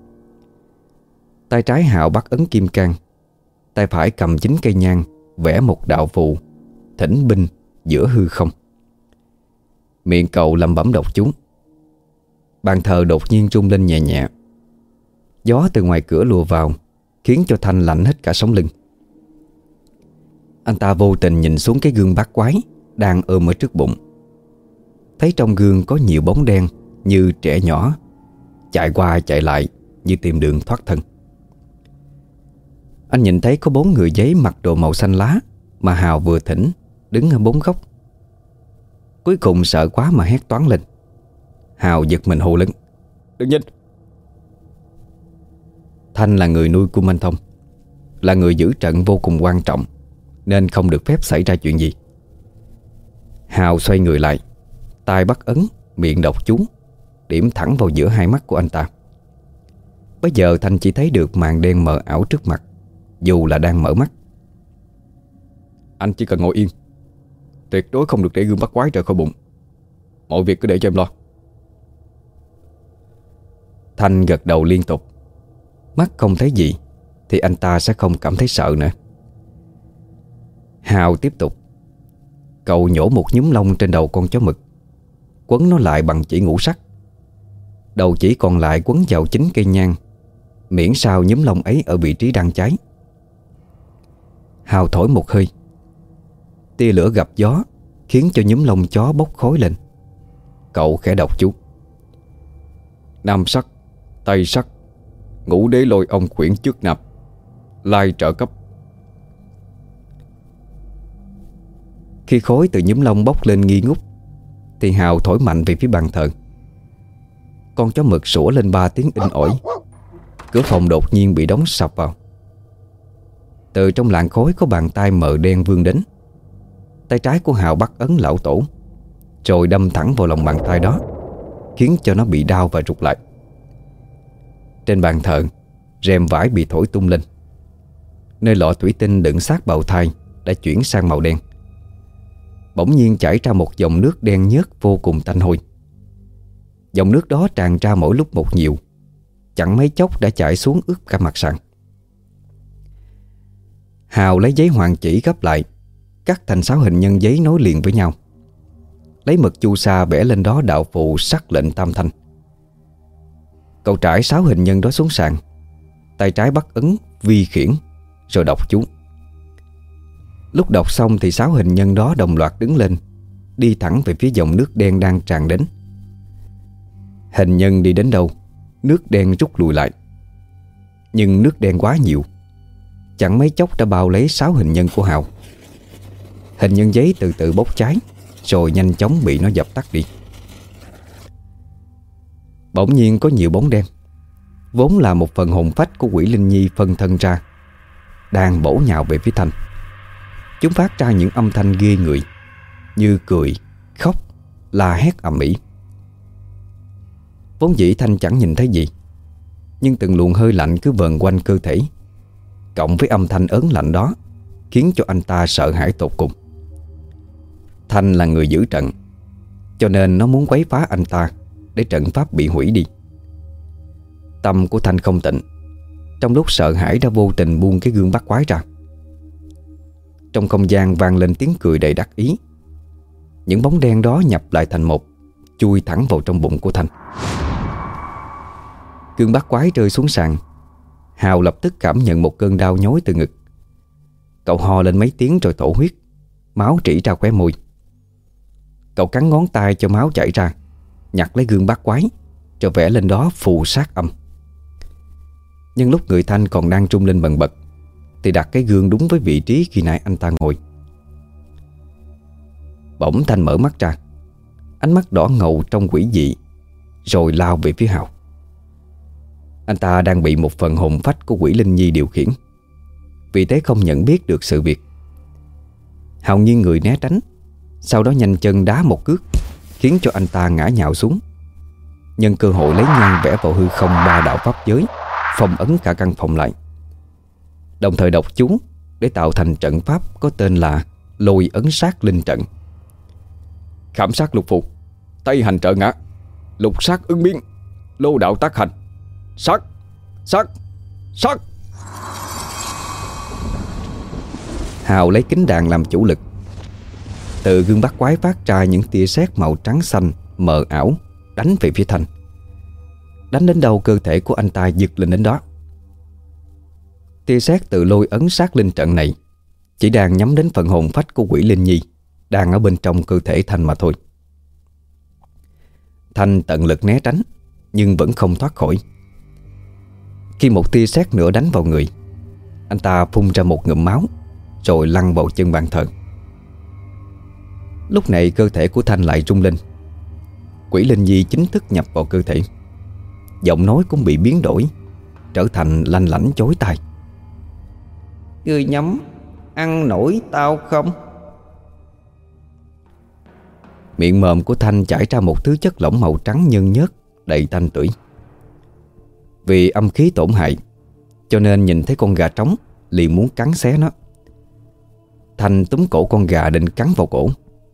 Tay trái Hào bắt ấn kim cang, tay phải cầm 9 cây nhang vẽ một đạo phù thỉnh binh giữa hư không. Miệng cậu lẩm bẩm đọc chú. Bàn thờ đột nhiên rung lên nhẹ nhẹ. Gió từ ngoài cửa lùa vào, khiến cho Thanh lạnh hết cả sống lưng. Anh ta vô tình nhìn xuống cái gương bát quái đang ôm ở trước bụng. Thấy trong gương có nhiều bóng đen như trẻ nhỏ, chạy qua chạy lại như tìm đường thoát thân. Anh nhìn thấy có 4 người giấy mặc đồ màu xanh lá mà Hào vừa thỉnh, đứng ở 4 góc. Cuối cùng sợ quá mà hét toáng lên. Hào giật mình hô lớn: Đừng nhìn! Thanh là người nuôi Kumanthong, là người giữ trận vô cùng quan trọng, nên không được phép xảy ra chuyện gì. Hào xoay người lại, tay bắt ấn, miệng đọc chú, điểm thẳng vào giữa 2 mắt của anh ta. Bây giờ Thanh chỉ thấy được màn đen mờ ảo trước mặt, dù là đang mở mắt. Anh chỉ cần ngồi yên, Tuyệt đối không được để gương bắt quái rời khỏi bụng. Mọi việc cứ để cho em lo. Thanh gật đầu liên tục. Mắt không thấy gì thì anh ta sẽ không cảm thấy sợ nữa. Hào tiếp tục. Cậu nhổ một nhúm lông trên đầu con chó mực, quấn nó lại bằng chỉ ngũ sắc. Đầu chỉ còn lại quấn vào chính cây nhang, miễn sao nhúm lông ấy ở vị trí đang cháy. Hào thổi một hơi, tia lửa gặp gió khiến cho nhúm lông chó bốc khói lên. Cậu khẽ đọc chú: Nam sắc, Tây sắc, Ngũ đế lôi ông quyển trước nạp, lai trợ cấp. Khi khói từ nhúm lông bốc lên nghi ngút thì Hào thổi mạnh về phía bàn thờ. Con chó mực sủa lên 3 tiếng inh ỏi. Cửa phòng đột nhiên bị đóng sập vào. Từ trong làn khói có bàn tay mờ đen vươn đến. Tay trái của Hào bắt ấn lão tổ, rồi đâm thẳng vào lòng bàn tay đó, khiến cho nó bị đau và rụt lại. Trên bàn thờ, rèm vải bị thổi tung lên. Nơi lọ thủy tinh đựng xác bào thai đã chuyển sang màu đen. Bỗng nhiên chảy ra một dòng nước đen nhớt vô cùng tanh hôi. Dòng nước đó tràn ra mỗi lúc một nhiều, chẳng mấy chốc đã chảy xuống ướt cả mặt sàn. Hào lấy giấy hoàng chỉ gấp lại, cắt thành 6 hình nhân giấy nối liền với nhau. Lấy mực chu sa vẽ lên đó đạo phù sắc lệnh tam thanh. Cậu trải 6 hình nhân đó xuống sàn, tay trái bắt ấn vi khiển, rồi đọc chú. Lúc đọc xong thì 6 hình nhân đó đồng loạt đứng lên, đi thẳng về phía dòng nước đen đang tràn đến. Hình nhân đi đến đâu, nước đen rút lùi lại. Nhưng nước đen quá nhiều, chẳng mấy chốc đã bao lấy 6 hình nhân của Hào. Hình nhân giấy từ từ bốc cháy, rồi nhanh chóng bị nó dập tắt đi. Bỗng nhiên có nhiều bóng đen, vốn là một phần hồn phách của quỷ Linh Nhi phân thân ra, đang bổ nhào về phía Thanh. Chúng phát ra những âm thanh ghê người, như cười, khóc, la hét ầm ĩ. Vốn dĩ Thanh chẳng nhìn thấy gì, nhưng từng luồng hơi lạnh cứ vờn quanh cơ thể, cộng với âm thanh ớn lạnh đó, khiến cho anh ta sợ hãi tột cùng. Thanh là người giữ trận, cho nên nó muốn quấy phá anh ta để trận pháp bị hủy đi. Tâm của Thanh không tịnh, trong lúc sợ hãi đã vô tình buông cái gương bắt quái ra. Trong không gian vang lên tiếng cười đầy đắc ý. Những bóng đen đó nhập lại thành một, chui thẳng vào trong bụng của Thanh. Gương bắt quái rơi xuống sàn. Hào lập tức cảm nhận một cơn đau nhói từ ngực. Cậu ho lên mấy tiếng rồi thổ huyết, máu rỉ ra khóe môi. Cậu cắn ngón tay cho máu chảy ra, nhặt lấy gương bắt quái, rồi vẽ lên đó phù sát âm. Nhưng lúc người Thanh còn đang trung lên bần bật thì đặt cái gương đúng với vị trí khi nãy anh ta ngồi. Bỗng Thanh mở mắt ra, ánh mắt đỏ ngầu trong quỷ dị, rồi lao về phía Hào. Anh ta đang bị một phần hồn phách của quỷ Linh Nhi điều khiển, vì thế không nhận biết được sự việc. Hào nghiêng người né tránh, sau đó nhanh chân đá một cước, khiến cho anh ta ngã nhào xuống. Nhân cơ hội lấy nhang vẽ vào hư không 3 đạo pháp giới, phong ấn cả căn phòng lại, đồng thời đọc chú để tạo thành trận pháp có tên là Lôi ấn sát linh trận. Khảm sát lục phù, Tây hành trợ ngã, lục sát ứng biến, lô đạo tác hành. Sát, sát, sát. Hào lấy kính đàn làm chủ lực. Từ gương bắt quái phát ra những tia sét màu trắng xanh mờ ảo, đánh về phía Thanh. Đánh đến đâu cơ thể của anh ta giật lên đến đó. Tia sét từ lôi ấn sát linh trận này chỉ đang nhắm đến phần hồn phách của quỷ Linh Nhi đang ở bên trong cơ thể Thanh mà thôi. Thanh tận lực né tránh, nhưng vẫn không thoát khỏi. Khi một tia sét nữa đánh vào người, anh ta phun ra một ngụm máu, rồi lăn vào chân bàn thờ. Lúc này cơ thể của Thanh lại rung lên. Quỷ Linh Nhi chính thức nhập vào cơ thể. Giọng nói cũng bị biến đổi, trở thành lanh lảnh chói tai. Ngươi nhắm ăn nổi tao không? Miệng mồm của Thanh chảy ra một thứ chất lỏng màu trắng nhơn nhớt, đầy tanh tưởi. Vì âm khí tổn hại, cho nên nhìn thấy con gà trống liền muốn cắn xé nó. Thanh túm cổ con gà định cắn vào cổ,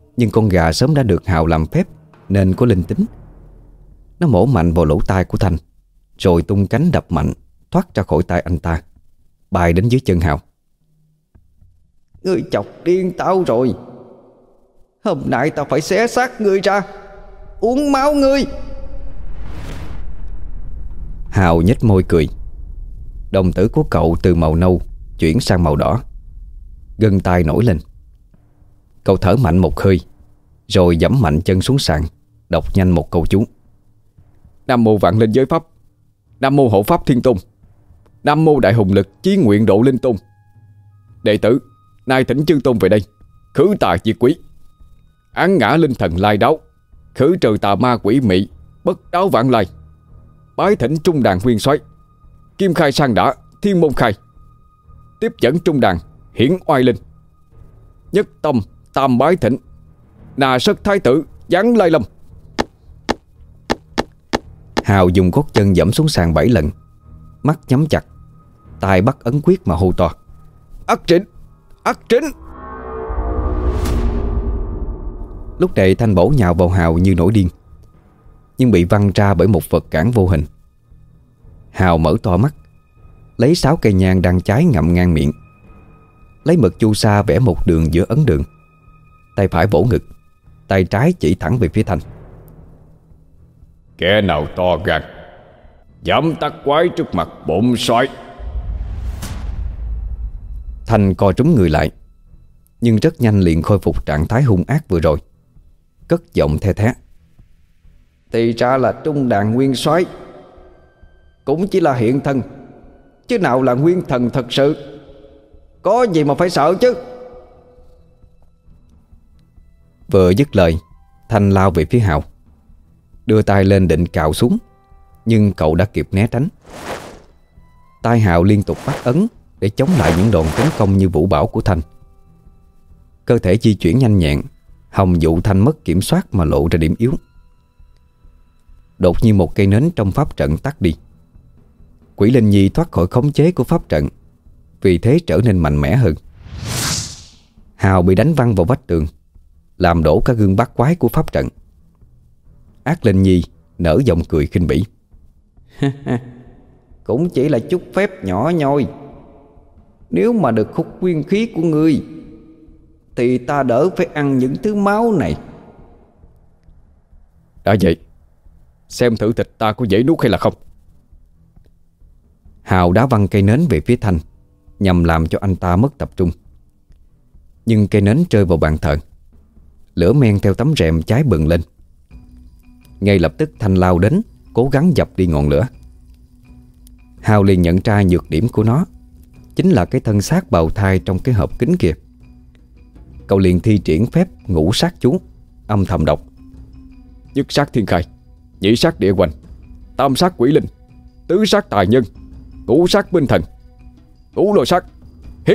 Nhưng con gà sớm đã được Hào làm phép nên có linh tính. Nó mổ mạnh vào lỗ tai của Thanh, rồi tung cánh đập mạnh, thoát ra khỏi tay anh ta, bay đến dưới chân Hào. Ngươi chọc điên tao rồi. Hôm nay tao phải xé xác ngươi ra, uống máu ngươi. Hào nhếch môi cười. Đồng tử của cậu từ màu nâu chuyển sang màu đỏ, gân tay nổi lên. Cậu thở mạnh một hơi, rồi giẫm mạnh chân xuống sàn, đọc nhanh một câu chú: Nam mô Vạn Linh Giới Pháp, Nam mô Hộ Pháp Thiên Tôn, Nam mô Đại Hùng Lực Chí Nguyện Độ Linh Tôn. Đệ tử nay thỉnh chư tôn về đây, khử tà diệt quỷ, án ngã linh thần lai đáo, khử trừ tà ma quỷ mị, bất đáo vãng lai. Bái thỉnh trung đàn nguyên soái, kim khai sang đã, thiên môn khai, tiếp dẫn trung đàn hiển oai linh. Nhất tâm tam bái thỉnh, nà sất thái tử giáng lai lâm. Hào dùng gót chân giẫm xuống sàn 7 lần, mắt nhắm chặt, tay bắt ấn quyết mà hô to: Ắt trịnh, ắt trịnh. Lúc này Thanh bổ nhào vào Hào như nổi điên, nhưng bị văng ra bởi một vật cản vô hình. Hào mở to mắt, lấy 6 cây nhang đang cháy ngậm ngang miệng, lấy mực chu sa vẽ một đường giữa ấn đường. Tay phải vỗ ngực, tay trái chỉ thẳng về phía Thanh. Kẻ nào to gan dám tắc quái trước mặt bổn soái? Thanh co trúng người lại, nhưng rất nhanh liền khôi phục trạng thái hung ác vừa rồi, cất giọng the thé: Thì ra là trung đàn nguyên soái, cũng chỉ là hiện thân, chứ nào là nguyên thần thật sự. Có gì mà phải sợ chứ. Vừa dứt lời, Thanh lao về phía Hào, đưa tay lên định cạo xuống, nhưng cậu đã kịp né tránh. Tay Hào liên tục bắt ấn để chống lại những đòn tấn công như vũ bão của Thanh. Cơ thể di chuyển nhanh nhẹn, hòng dụ Thanh mất kiểm soát mà lộ ra điểm yếu. Đột nhiên một cây nến trong pháp trận tắt đi. Quỷ Linh Nhi thoát khỏi khống chế của pháp trận, vì thế trở nên mạnh mẽ hơn. Hào bị đánh văng vào vách tường, làm đổ cả gương bát quái của pháp trận. Ác Linh Nhi nở giọng cười khinh bỉ: Cũng chỉ là chút phép nhỏ nhoi. Nếu mà được hút nguyên khí của ngươi thì ta đỡ phải ăn những thứ máu này. Đã vậy, xem thử thịt ta có dễ nuốt hay là không. Hào đá văng cây nến về phía Thanh, nhằm làm cho anh ta mất tập trung. Nhưng cây nến rơi vào bàn thờ, lửa men theo tấm rèm cháy bừng lên. Ngay lập tức Thanh lao đến, cố gắng dập đi ngọn lửa. Hào liền nhận ra nhược điểm của nó chính là cái thân xác bào thai trong cái hộp kính kia. Cậu liền thi triển phép ngũ sát chú, âm thầm đọc: Nhất sát thiên khai, nhị sát địa hoành, tam sát quỷ linh, tứ sát tài nhân, ngũ sát binh thần, ngũ lôi sát hiết.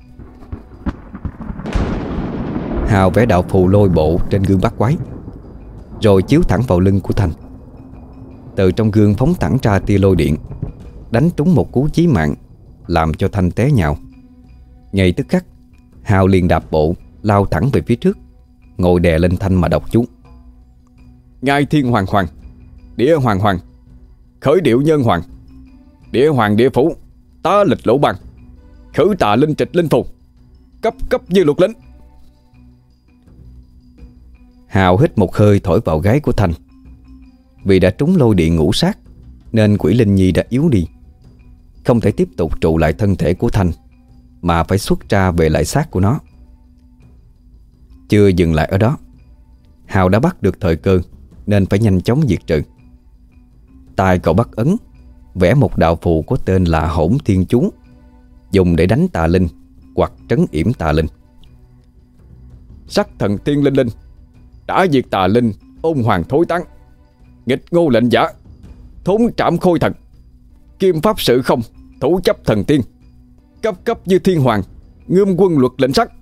Hào vẽ đạo phù lôi bộ trên gương bát quái, rồi chiếu thẳng vào lưng của Thanh. Từ trong gương phóng thẳng ra tia lôi điện, đánh trúng một cú chí mạng, làm cho Thanh té nhào. Ngay tức khắc, Hào liền đạp bộ lao thẳng về phía trước, ngồi đè lên Thanh mà đọc chú: Ngai thiên hoàng hoàng, địa hoàng hoàng, khởi điệu nhân hoàng, địa hoàng địa phủ, tá lịch lỗ băng, khử tà linh trịch linh phù, cấp cấp như luật lính. Hào hít một hơi thổi vào gáy của Thanh. Vì đã trúng lôi điện ngũ sát nên Quỷ Linh Nhi đã yếu đi, không thể tiếp tục trụ lại thân thể của Thanh, mà phải xuất ra về lại xác của nó. Chưa dừng lại ở đó, Hào đã bắt được thời cơ nên phải nhanh chóng diệt trừ. Tay cậu bắt ấn, vẽ một đạo phù có tên là Hỗn Thiên Chú, dùng để đánh tà linh hoặc trấn yểm tà linh. Sắc thần tiên linh linh, đã diệt tà linh, ôn hoàng thối tán, nghịch ngô lệnh giả, thốn trảm khôi thần, kim pháp sự không, thủ chấp thần tiên, cấp cấp như thiên hoàng, ngươm quân luật lệnh sắc.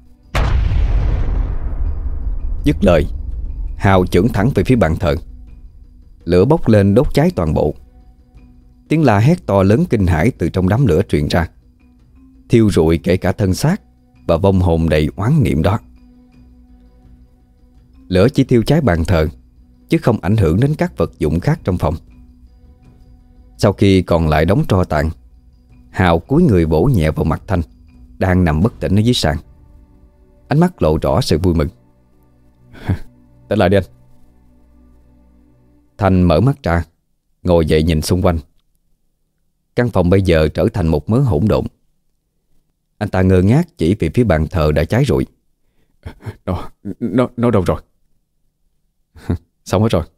Dứt lời, Hào chưởng thẳng về phía bàn thờ. Lửa bốc lên đốt cháy toàn bộ. Tiếng la hét to lớn kinh hãi từ trong đám lửa truyền ra, thiêu rụi kể cả thân xác và vong hồn đầy oán niệm đó. Lửa chỉ thiêu cháy bàn thờ, chứ không ảnh hưởng đến các vật dụng khác trong phòng. Sau khi còn lại đống tro tàn, Hào cúi người vỗ nhẹ vào mặt Thanh đang nằm bất tỉnh ở dưới sàn. Ánh mắt lộ rõ sự vui mừng. Tỉnh lại đi anh. Thanh mở mắt ra, ngồi dậy nhìn xung quanh. Căn phòng bây giờ trở thành một mớ hỗn độn. Anh ta ngơ ngác chỉ về phía bàn thờ đã cháy rụi. Nó đâu rồi? Xong hết rồi.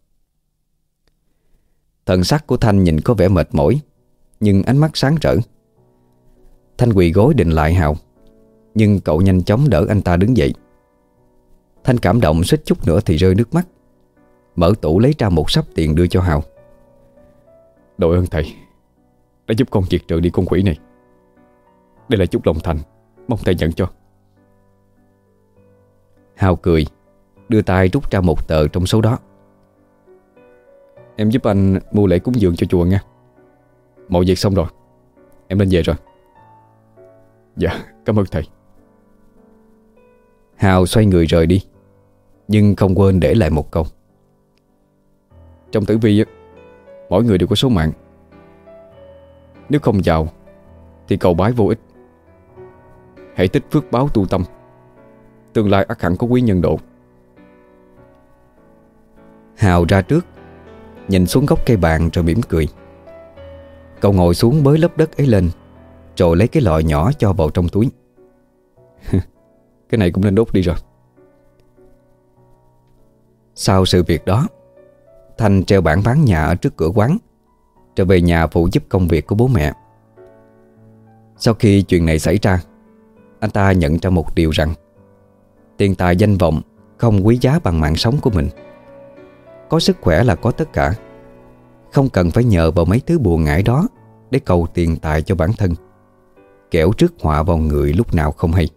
Thần sắc của Thanh nhìn có vẻ mệt mỏi, nhưng ánh mắt sáng rỡ. Thanh quỳ gối định lại Hào, nhưng cậu nhanh chóng đỡ anh ta đứng dậy. Thanh cảm động suýt chút nữa thì rơi nước mắt, mở tủ lấy ra một sắp tiền đưa cho Hào. Đội ơn thầy đã giúp con diệt trừ đi con quỷ này. Đây là chút lòng thành, mong thầy nhận cho. Hào cười, đưa tay rút ra một tờ trong số đó. Em giúp anh mua lễ cúng dường cho chùa nha. Mọi việc xong rồi, em lên về rồi. Dạ, cảm ơn thầy. Hào xoay người rời đi, nhưng không quên để lại một câu. Trong tử vi, mỗi người đều có số mạng. Nếu không giàu thì cầu bái vô ích. Hãy tích phước báo tu tâm, tương lai ắt hẳn có quý nhân độ. Hào ra trước, nhìn xuống gốc cây bàn rồi mỉm cười. Cậu ngồi xuống bới lớp đất ấy lên, rồi lấy cái lọ nhỏ cho vào trong túi. Cái này cũng nên đốt đi rồi. Sau sự việc đó, Thanh treo bảng bán nhà ở trước cửa quán, trở về nhà phụ giúp công việc của bố mẹ. Sau khi chuyện này xảy ra, anh ta nhận ra một điều rằng tiền tài danh vọng không quý giá bằng mạng sống của mình. Có sức khỏe là có tất cả. Không cần phải nhờ vào mấy thứ bùa ngải đó để cầu tiền tài cho bản thân, kẻo rước họa vào người lúc nào không hay.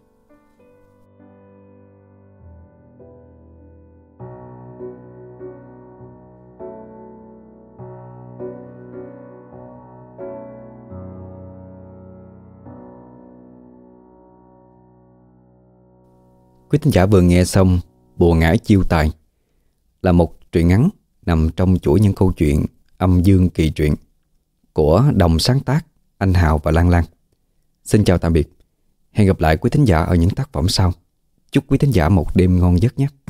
Quý thính giả vừa nghe xong Bùa Ngải Chiêu Tài, là một truyện ngắn nằm trong chuỗi những câu chuyện âm dương kỳ truyện của đồng sáng tác anh Hào và Lan Lan. Xin chào tạm biệt. Hẹn gặp lại quý thính giả ở những tác phẩm sau. Chúc quý thính giả một đêm ngon giấc nhé.